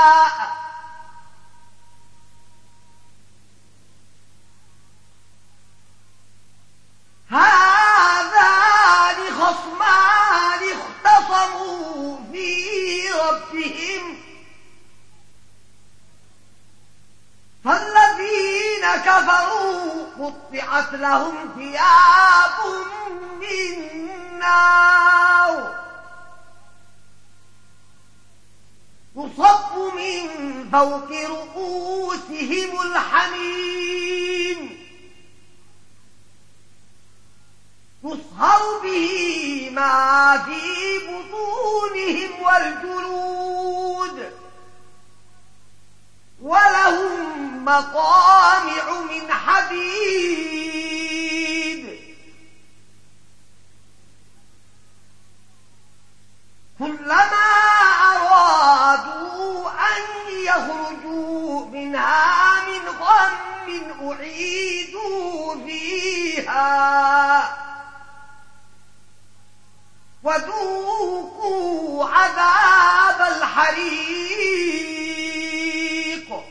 Speaker 1: ربهم فالذين كفروا قطعت لهم ثياب من نار يصب من فوق رؤوسهم الحميم يصهر به ما في بطونهم والجلود ولهم مقامع من حديد كلما أرادوا أن يخرجوا منها من غم أعيدوا فيها وذوقوا عذاب الحريق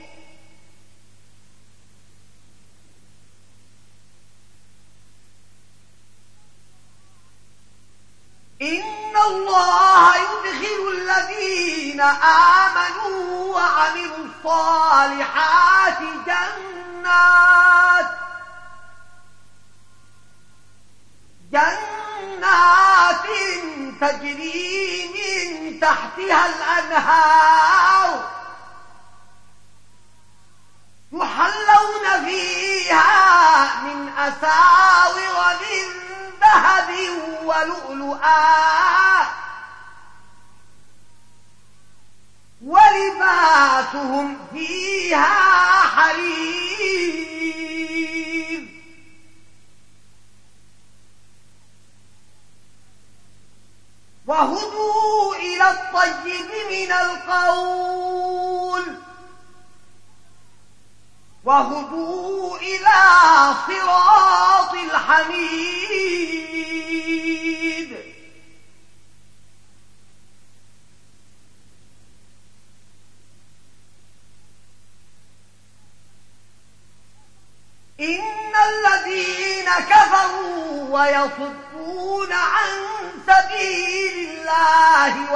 Speaker 1: إن الله يدخل الذين آمنوا وعملوا الصالحات جنات تجري من تحتها الأنهار يحلون فيها من أساور من ذهب ولؤلؤا ولباسهم فيها حرير وهدوا إلى الطيب من القول وهدوا إلى صراط الحميد إن الذين كفروا ويصدون عن سبيل الله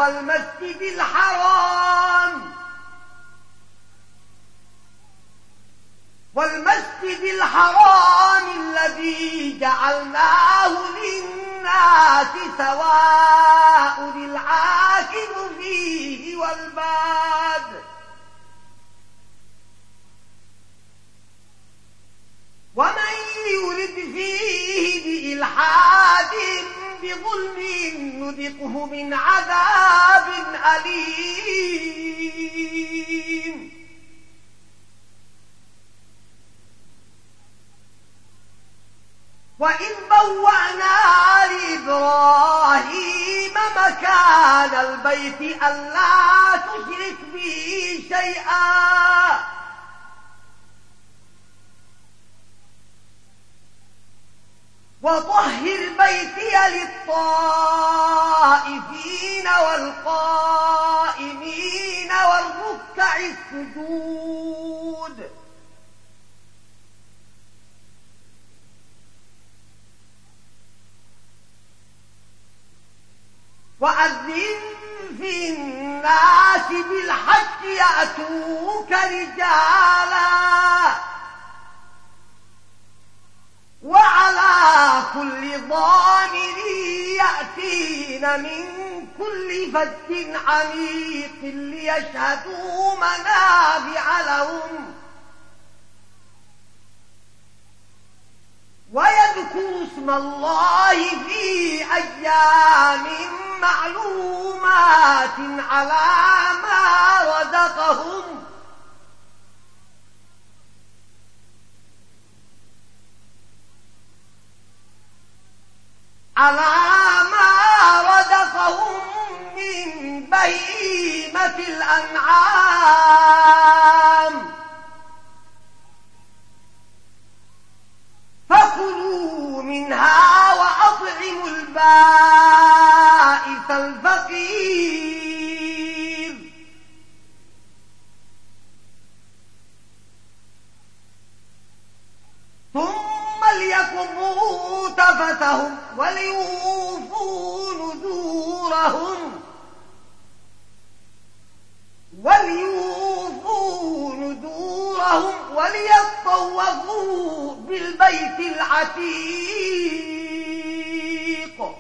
Speaker 1: والمسجد الحرام الذي جعلناه للناس سواء العاكف فيه والباد ومن يرد فيه بإلحاد بظلم نذقه من عذاب أليم وإذ بوأنا لإبراهيم مكان البيت ألا تشرك بي شيئا وطهر بيتي للطائفين والقائمين والركع السجود وأذن في الناس بالحج يأتوك رجالا وعلى كل ضامر يأتين من كل فج عميق ليشهدوا منافع لهم ويذكروا اسم الله في أيام معلومات على ما رزقهم من بهيمة الأنعام فكلوا منها وأطعموا البائس الفقير ثم ليقضوا تفثهم وليوفوا نذورهم وليطوفوا بالبيت العتيق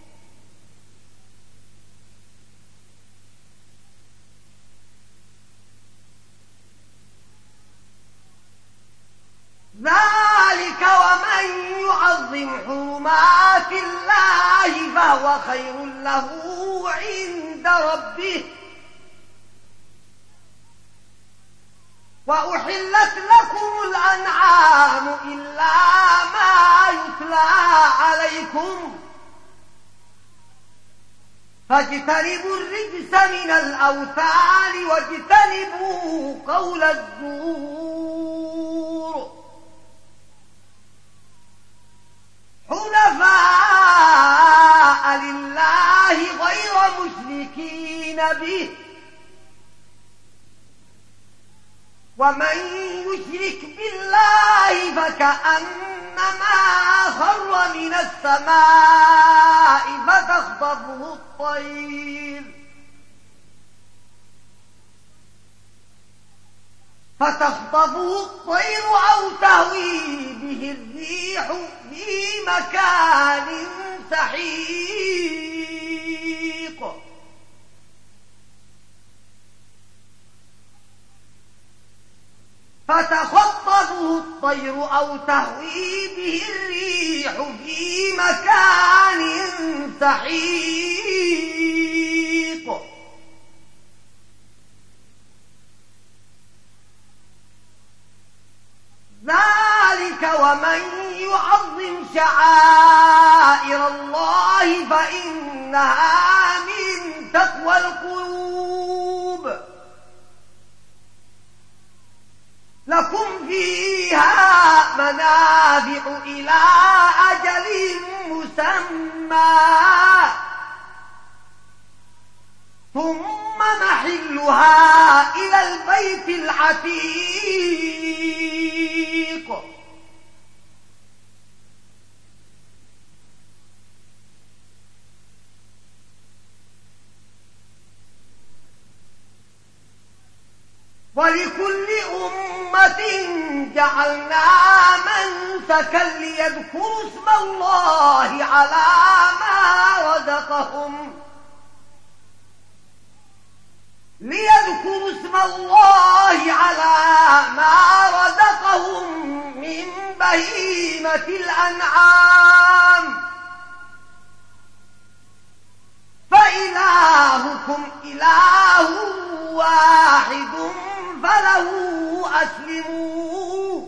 Speaker 1: ذلك ومن يعظم حرمات الله فهو خير له عند ربه وأحلت لكم الأنعام إلا ما يتلى عليكم فاجتنبوا الرجس من الأوثان واجتنبوا قول الزور حنفاء لله غير مشركين به ومن يشرك بالله فكأنما خر من السماء فتخطفه الطير أو تهوي به الريح في مكان سحيق فتخطفه الطير أو تهوي به الريح في مكان سحيق ذلك ومن يعظم شعائر الله فإنها من تقوى القلوب لكم فيها منافع إلى أجل مسمى ثم محلها إلى البيت العتيق ولكل أمة جعلنا منسكا ليذكروا اسم الله على ما رزقهم من بهيمة الأنعام فإلهكم إله واحد فله أسلموا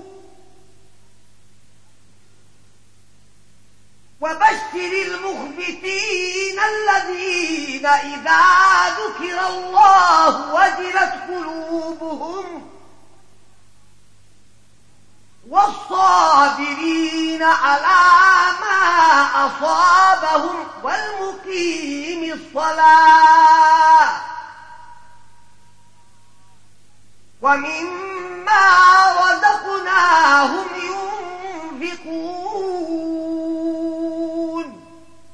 Speaker 1: وبشر المخبتين الذين إذا ذكر الله وجلت قلوبهم والصابرين على ما أصابهم والمقيم الصلاة ومما رزقناهم ينفقون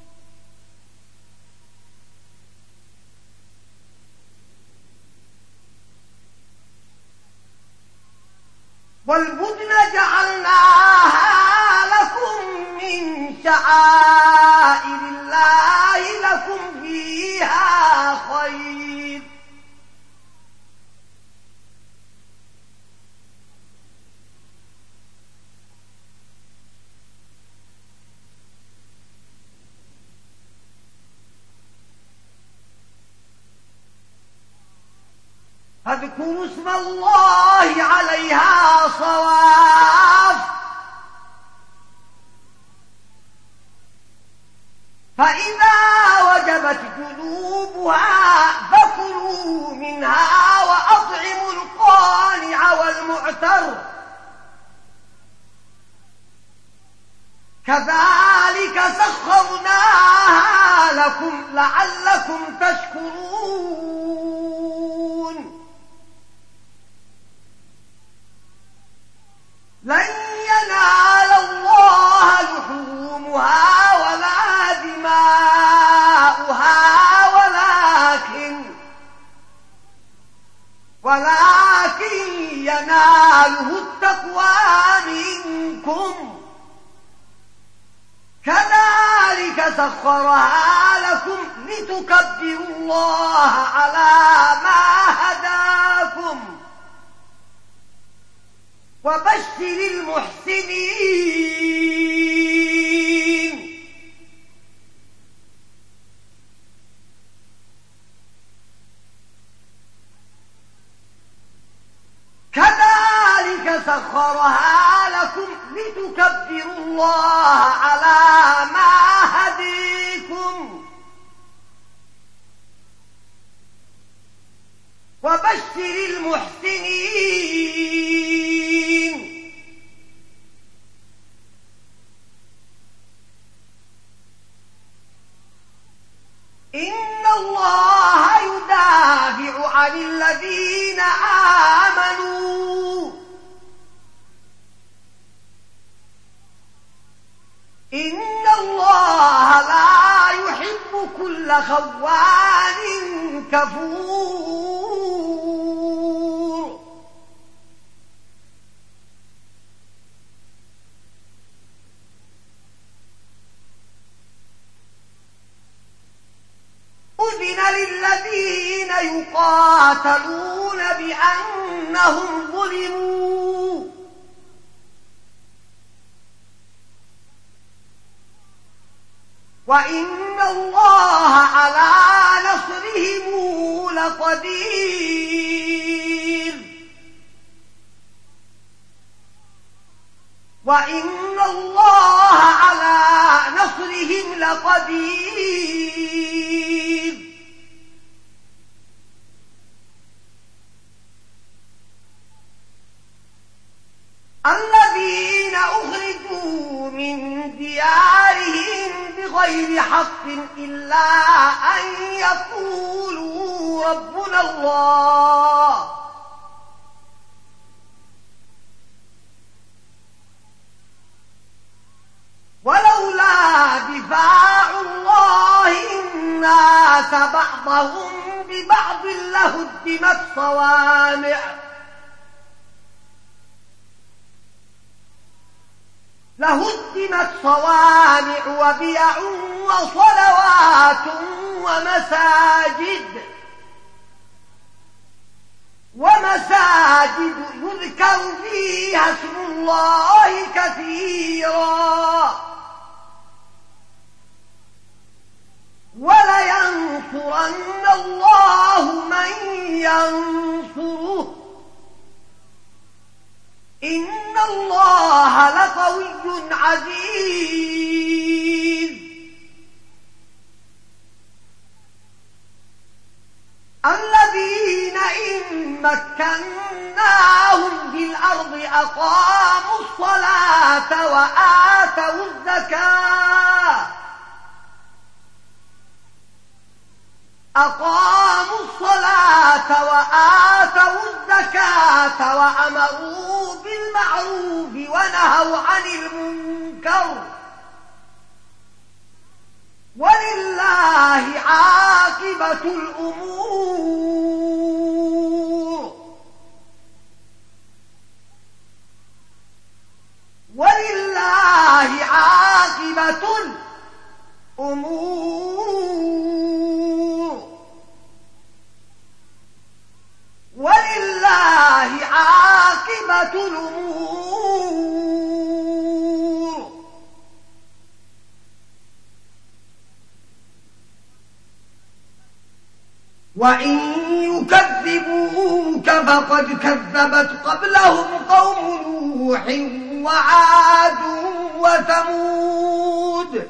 Speaker 1: والبدن جعلناها لكم من شعائر الله لكم فيها خير فاذكروا اسم الله عليها صواف فإذا وجبت جنوبها فكلوا منها وأطعموا القانع والمعتر كذلك سخرناها لكم لعلكم تشكرون لن ينال الله لحومها ولا دماؤها ولكن يناله التقوى منكم كذلك سخرها لكم لتكبروا الله على ما هداكم وبشر المحسنين كذلك سخرها لكم لتكبروا الله على ما هديكم وبشر المحسنين إن الله يدافع عن الذين آمنوا إن الله لا يحب كل خوان كفور أذن للذين يقاتلون بأنهم ظلموا وإن الله على نصرهم لقدير وإن الله على نصرهم لقدير الذين أخرجوا من ديارهم بغير حق إلا أن يقولوا ربنا الله ولولا دفاع الله الناس بعضهم ببعض لهدمت صوامع وبيع وصلوات ومساجد يذكر فيها اسم الله كثيرا ولينصرن الله من ينصره إن الله لقوي عزيز الذين إن مكناهم في الأرض أقاموا الصلاة وآتوا الزكاة وأمروا بالمعروف ونهوا عن المنكر ولله عاقبة الأمور ولله عاقبة الأمور ولله عاقبة الأمور وإن يكذبوك فقد كذبت قبلهم قوم نوح وعاد وثمود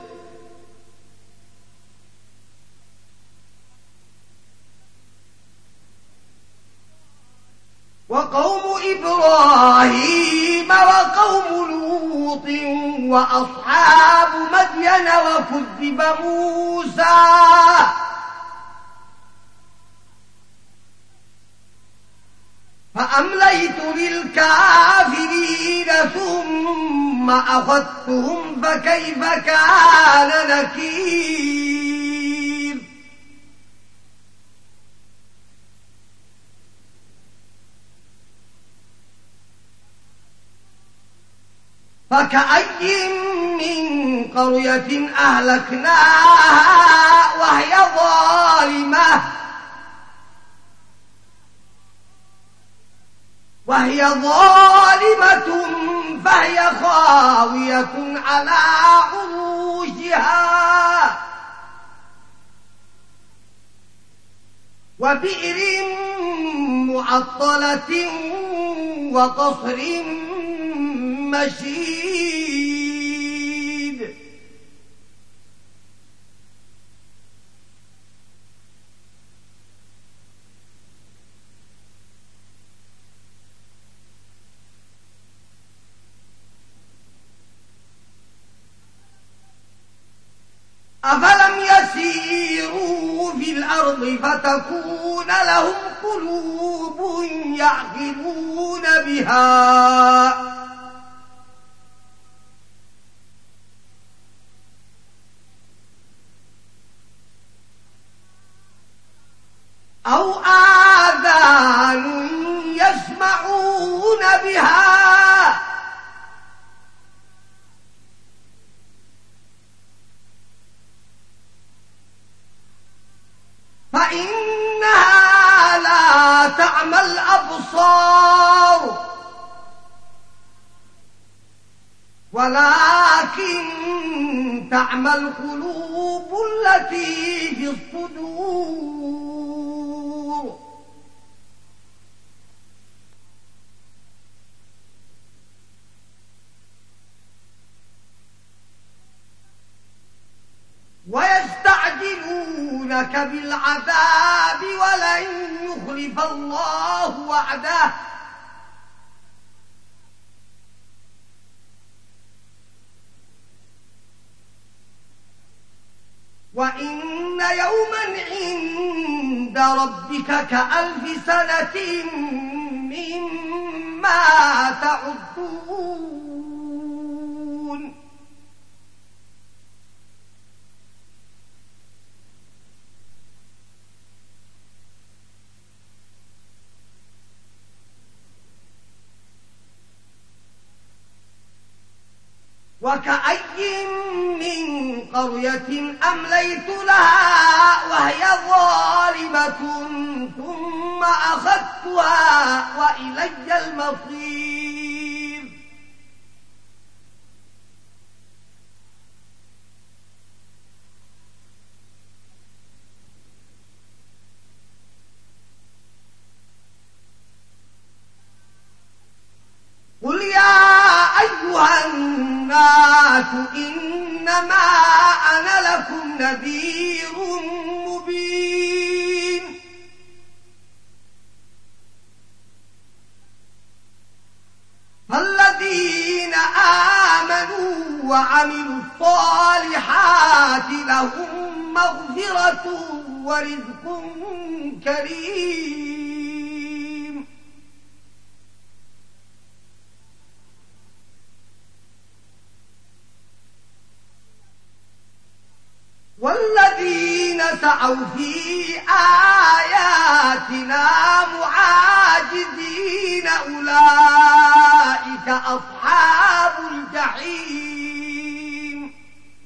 Speaker 1: وقوم إبراهيم وقوم لوط وأصحاب مدين وكذب موسى فأمليت للكافرين ثم أخذتهم فكيف كان نكير. فكأي من قرية أهلكناها وهي ظالمة فهي خاوية على عروشها وبئر معطلة وقصر مشيد أفلم يسيروا في الأرض فتكون لهم قلوب يعقلون بها أو آذان يسمعون بها فإنها لا تعمى الأبصار ولكن تعمى القلوب التي في الصدور ويستعجلونك بالعذاب ولن يخلف الله وعده وإن يوما عند ربك كألف سنة مما تعدون وكأي من قرية أمليت لها وهي ظالمة ثم أخذتها وإلي المصير قل يا أيها الناس إنما أنا لكم نذير مبين فالذين آمنوا وعملوا الصالحات لهم مغفرة ورزق كريم والذين سعوا في آياتنا معاجزين أولئك أصحاب الجحيم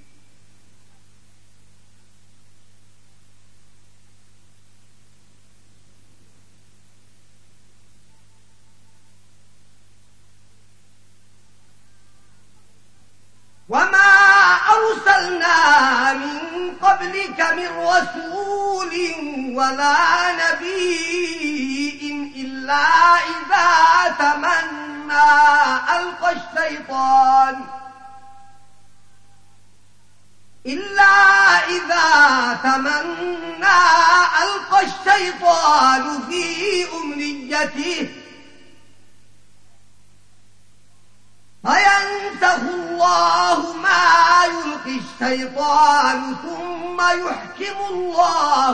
Speaker 1: وما أرسلنا من قبلك من رسول ولا نبي إلا إذا تمنى ألقى الشيطان في أمنيته فينسخ الله ما يلقي الشيطان ثم يحكم الله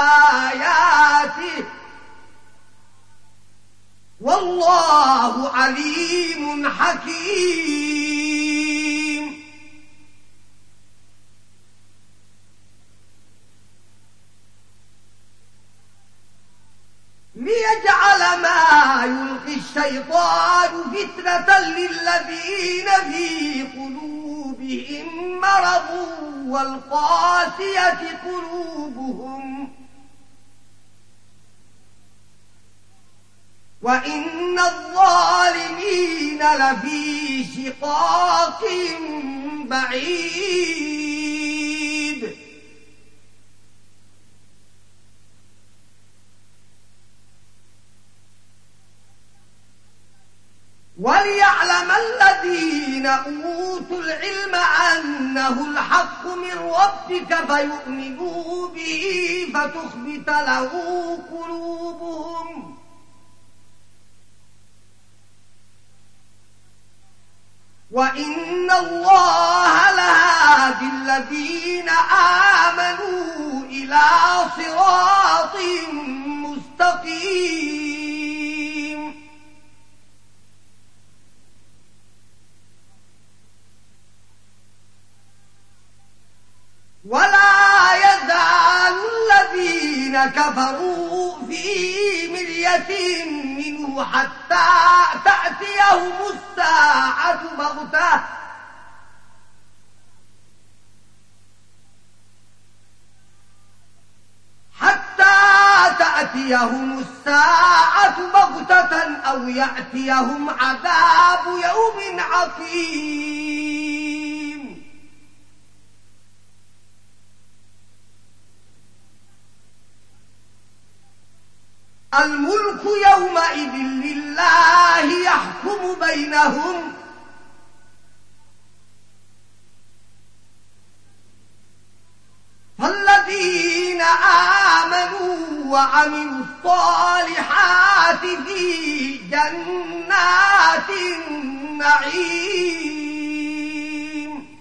Speaker 1: آياته والله عليم حكيم ليجعل ما يلقي الشيطان فتنة للذين في قلوبهم مرض والقاسية قلوبهم وإن الظالمين لفي شقاق بعيد وليعلم الذين أوتوا العلم أنه الحق من ربك فيؤمنوا به فتخبت له قلوبهم وإن الله لهادي الذين آمنوا إلى صراط مستقيم ولا يزال الذين كفروا في مرية منه حتى تأتيهم الساعة بغتة أو يأتيهم عذاب يوم عقيم الملك يومئذ لله يحكم بينهم فالذين آمنوا وعملوا الصالحات في جنات النعيم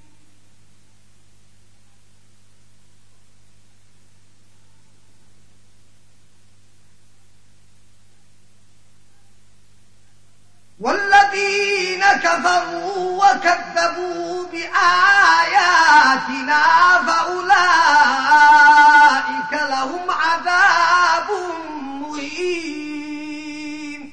Speaker 1: والذين كفروا وكذبوا بآياتنا فأولئك لهم عذاب مهين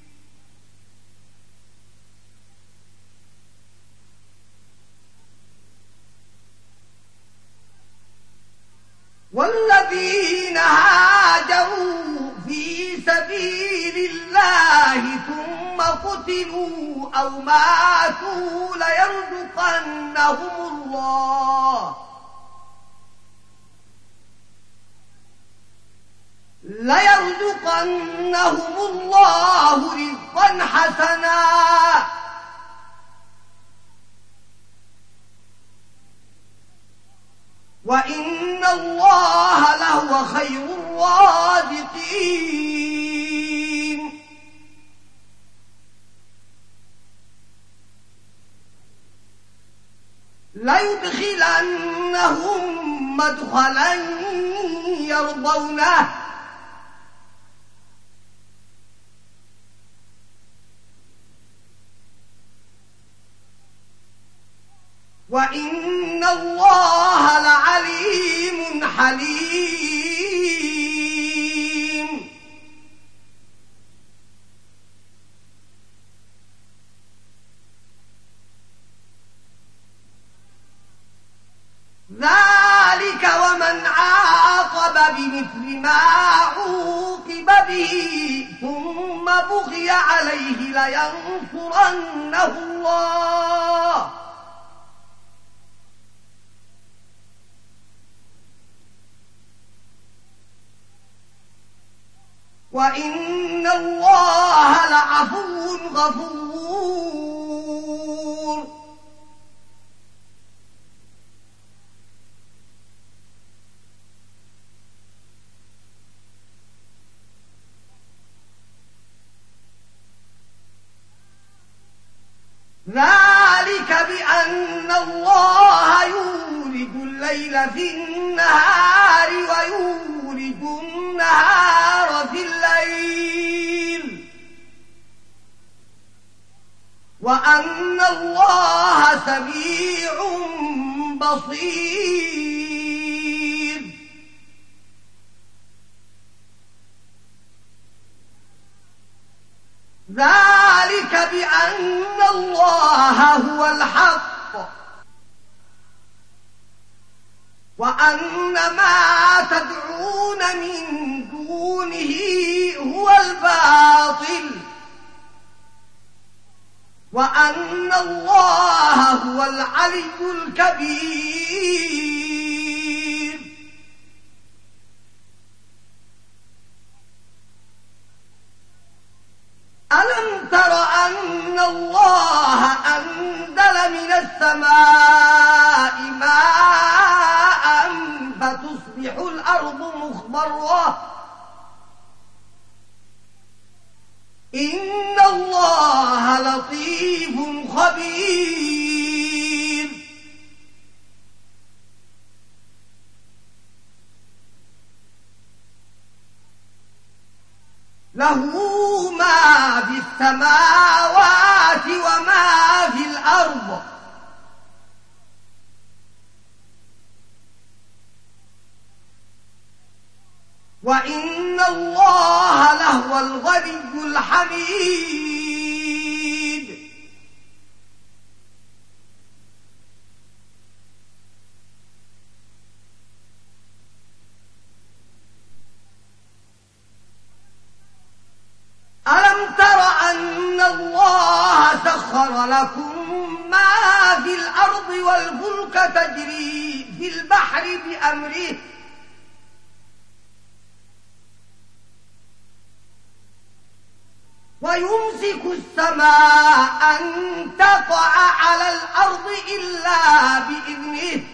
Speaker 1: والذين هاجروا في سبيل الله ثم قتلوا أو ماتوا ليرزقنهم الله رزقا حسنا وإن الله لهو خير الرازقين ليدخلنهم مدخلا يرضونه وإن الله لعليم حليم ذلك ومن عاقب بمثل ما عوقب به ثم بغي عليه لينصرنه الله وإن الله لعفو غفور ذلك بأن الله يولج الليل في النهار ويولج النهار في الليل وأن الله سميع بصير ذلك بأن الله هو الحق وأن ما تدعون من دونه هو الباطل وأن الله هو العلي الكبير. ألم تر أن الله أنزل من السماء ماء فتصبح الأرض مخضرة إن الله لطيف خبير. له ما في السماوات وما في الأرض وإن الله لهو الغني الحميد. ألم تر أن الله سخر لكم ما في الأرض والفلك تجري في البحر بأمره ويمسك السماء أن تقع على الأرض إلا بإذنه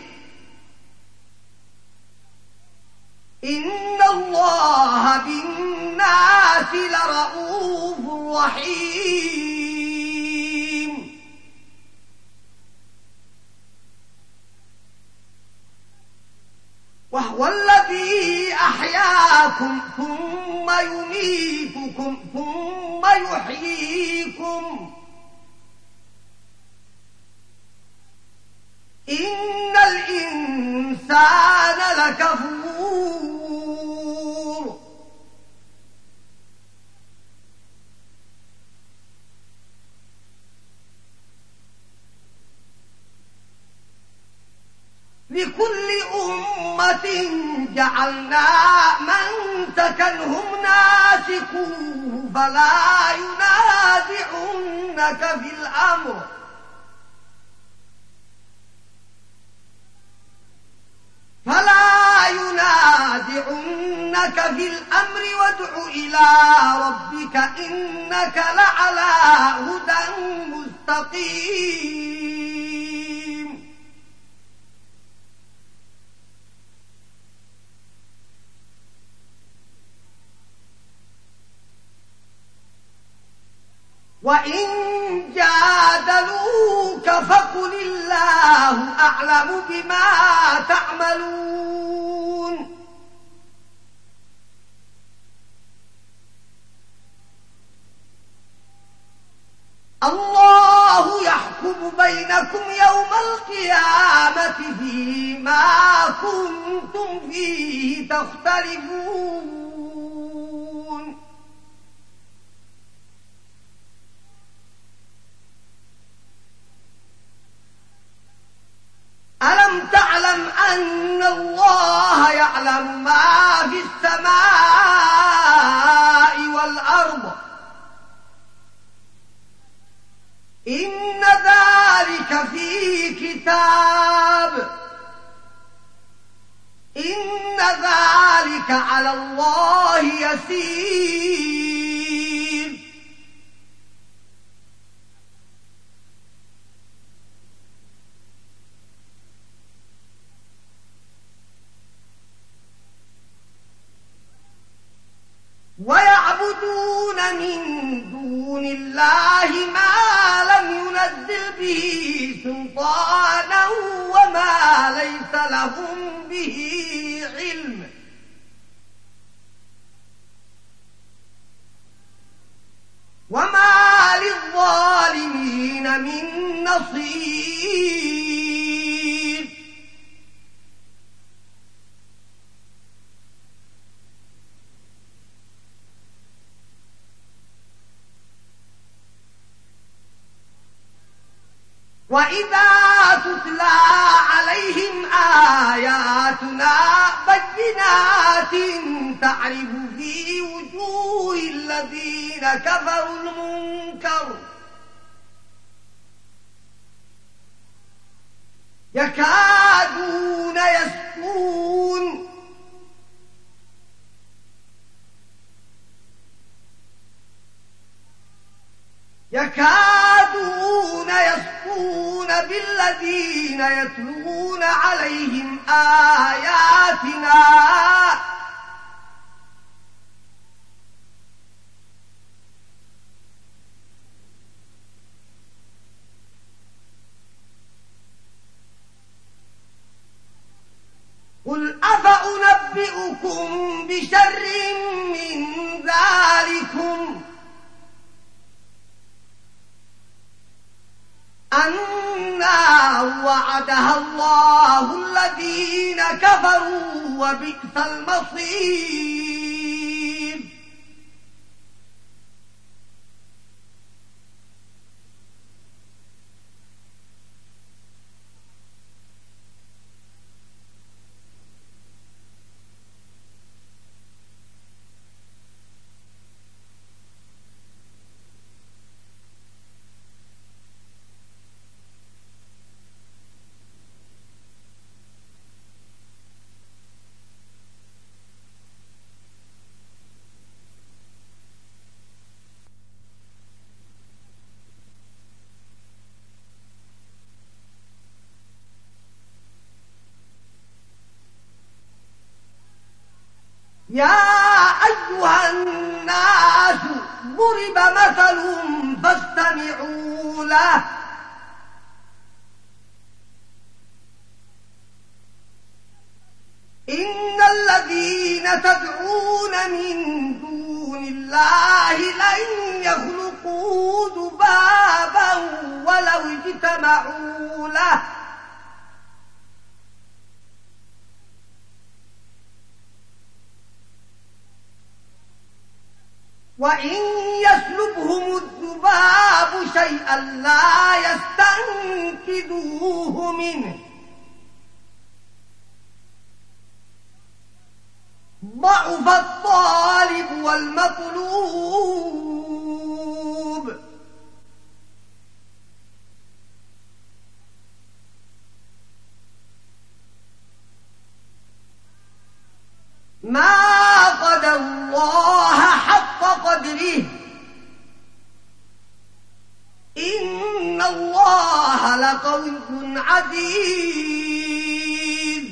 Speaker 1: إن الله بالناس لرؤوف رحيم. وهو الذي أحياكم ثم يميتكم ثم يحييكم إن الإنسان لكفور. لكل أمة جعلنا منسكا هم ناسكوه فلا ينازعنك في الأمر وادع إلى ربك إنك لعلى هدى مستقيم. وإن جادلوك فقل الله أعلم بما تعملون الله يحكم بينكم يوم القيامة فيما كنتم فيه تختلفون. ألم تعلم أن الله يعلم ما في السماء والأرض إن ذلك في كتاب إن ذلك على الله يسير. ويعبدون من دون الله ما لم ينزل به سلطانا وما ليس لهم به علم وما للظالمين من نصير. وإذا تتلى عليهم آياتنا بينات تعرف في وجوه الذين كفروا المنكر يكادون يسطون بالذين يتلون عليهم آياتنا قل أفأنبئكم بشر من ذلكم النار وعدها الله الذين كفروا وبئس المصير يا أيها الناس ضرب مثل فاستمعوا له إن الذين تدعون من دون الله لن يخلقوا ذبابا ولو اجتمعوا له وإن يسلبهم الذباب شيئا لا يستنكدوه منه ضعف الطالب والمطلوب ما قدر الله حق قدره إن الله لقوي عزيز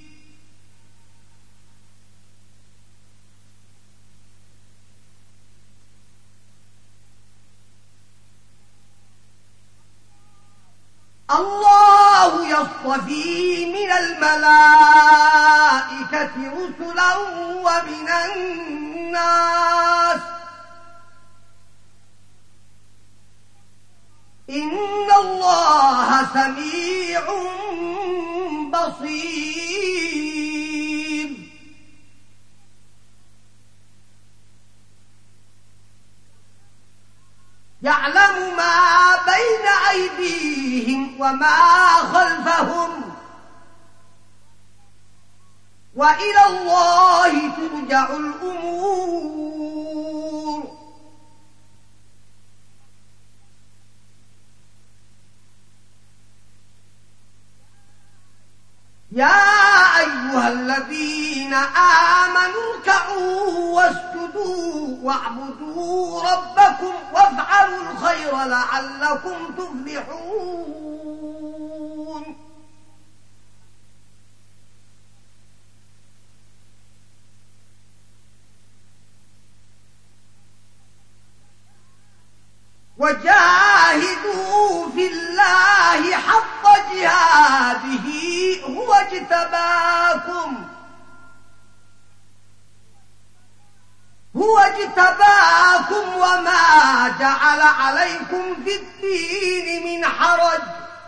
Speaker 1: الله يصطفي من الملائكة رسلا ومن الناس إن الله سميع بصير يعلم ما بين أيديهم وما خلفهم وإلى الله ترجع الأمور يا أيها الذين آمنوا اركعوا واسجدوا واعبدوا ربكم وافعلوا الخير لعلكم تفلحون وجاهدوا في الله حق جهاده هو اجتباكم وما جعل عليكم في الدين من حرج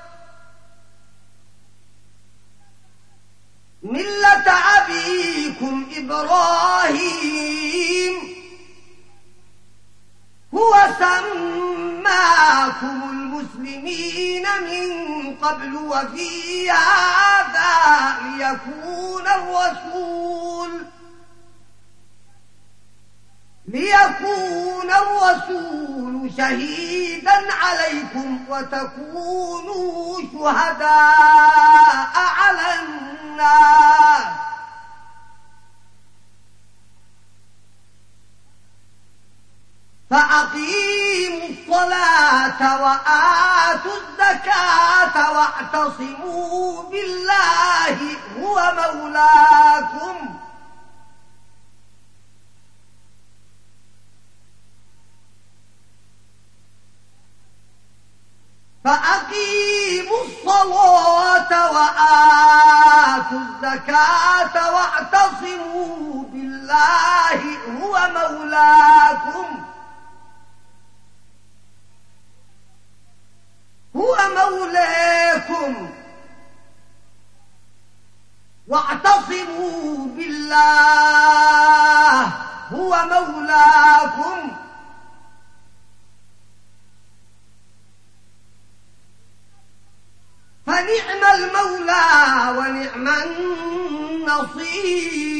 Speaker 1: ملة أبيكم إبراهيم هو سماكم المسلمين من قبل وفي هذا ليكون الرسول شهيدا عليكم وتكونوا شهداء على الناس فأقيموا الصلاة وآتوا الزكاة واعتصموا بالله هو مولاكم فأقيموا الصلاة وآتوا الزكاة واعتصموا بالله هو مولاكم واعتصموا بالله هو مولاكم فنعم المولى ونعم النصير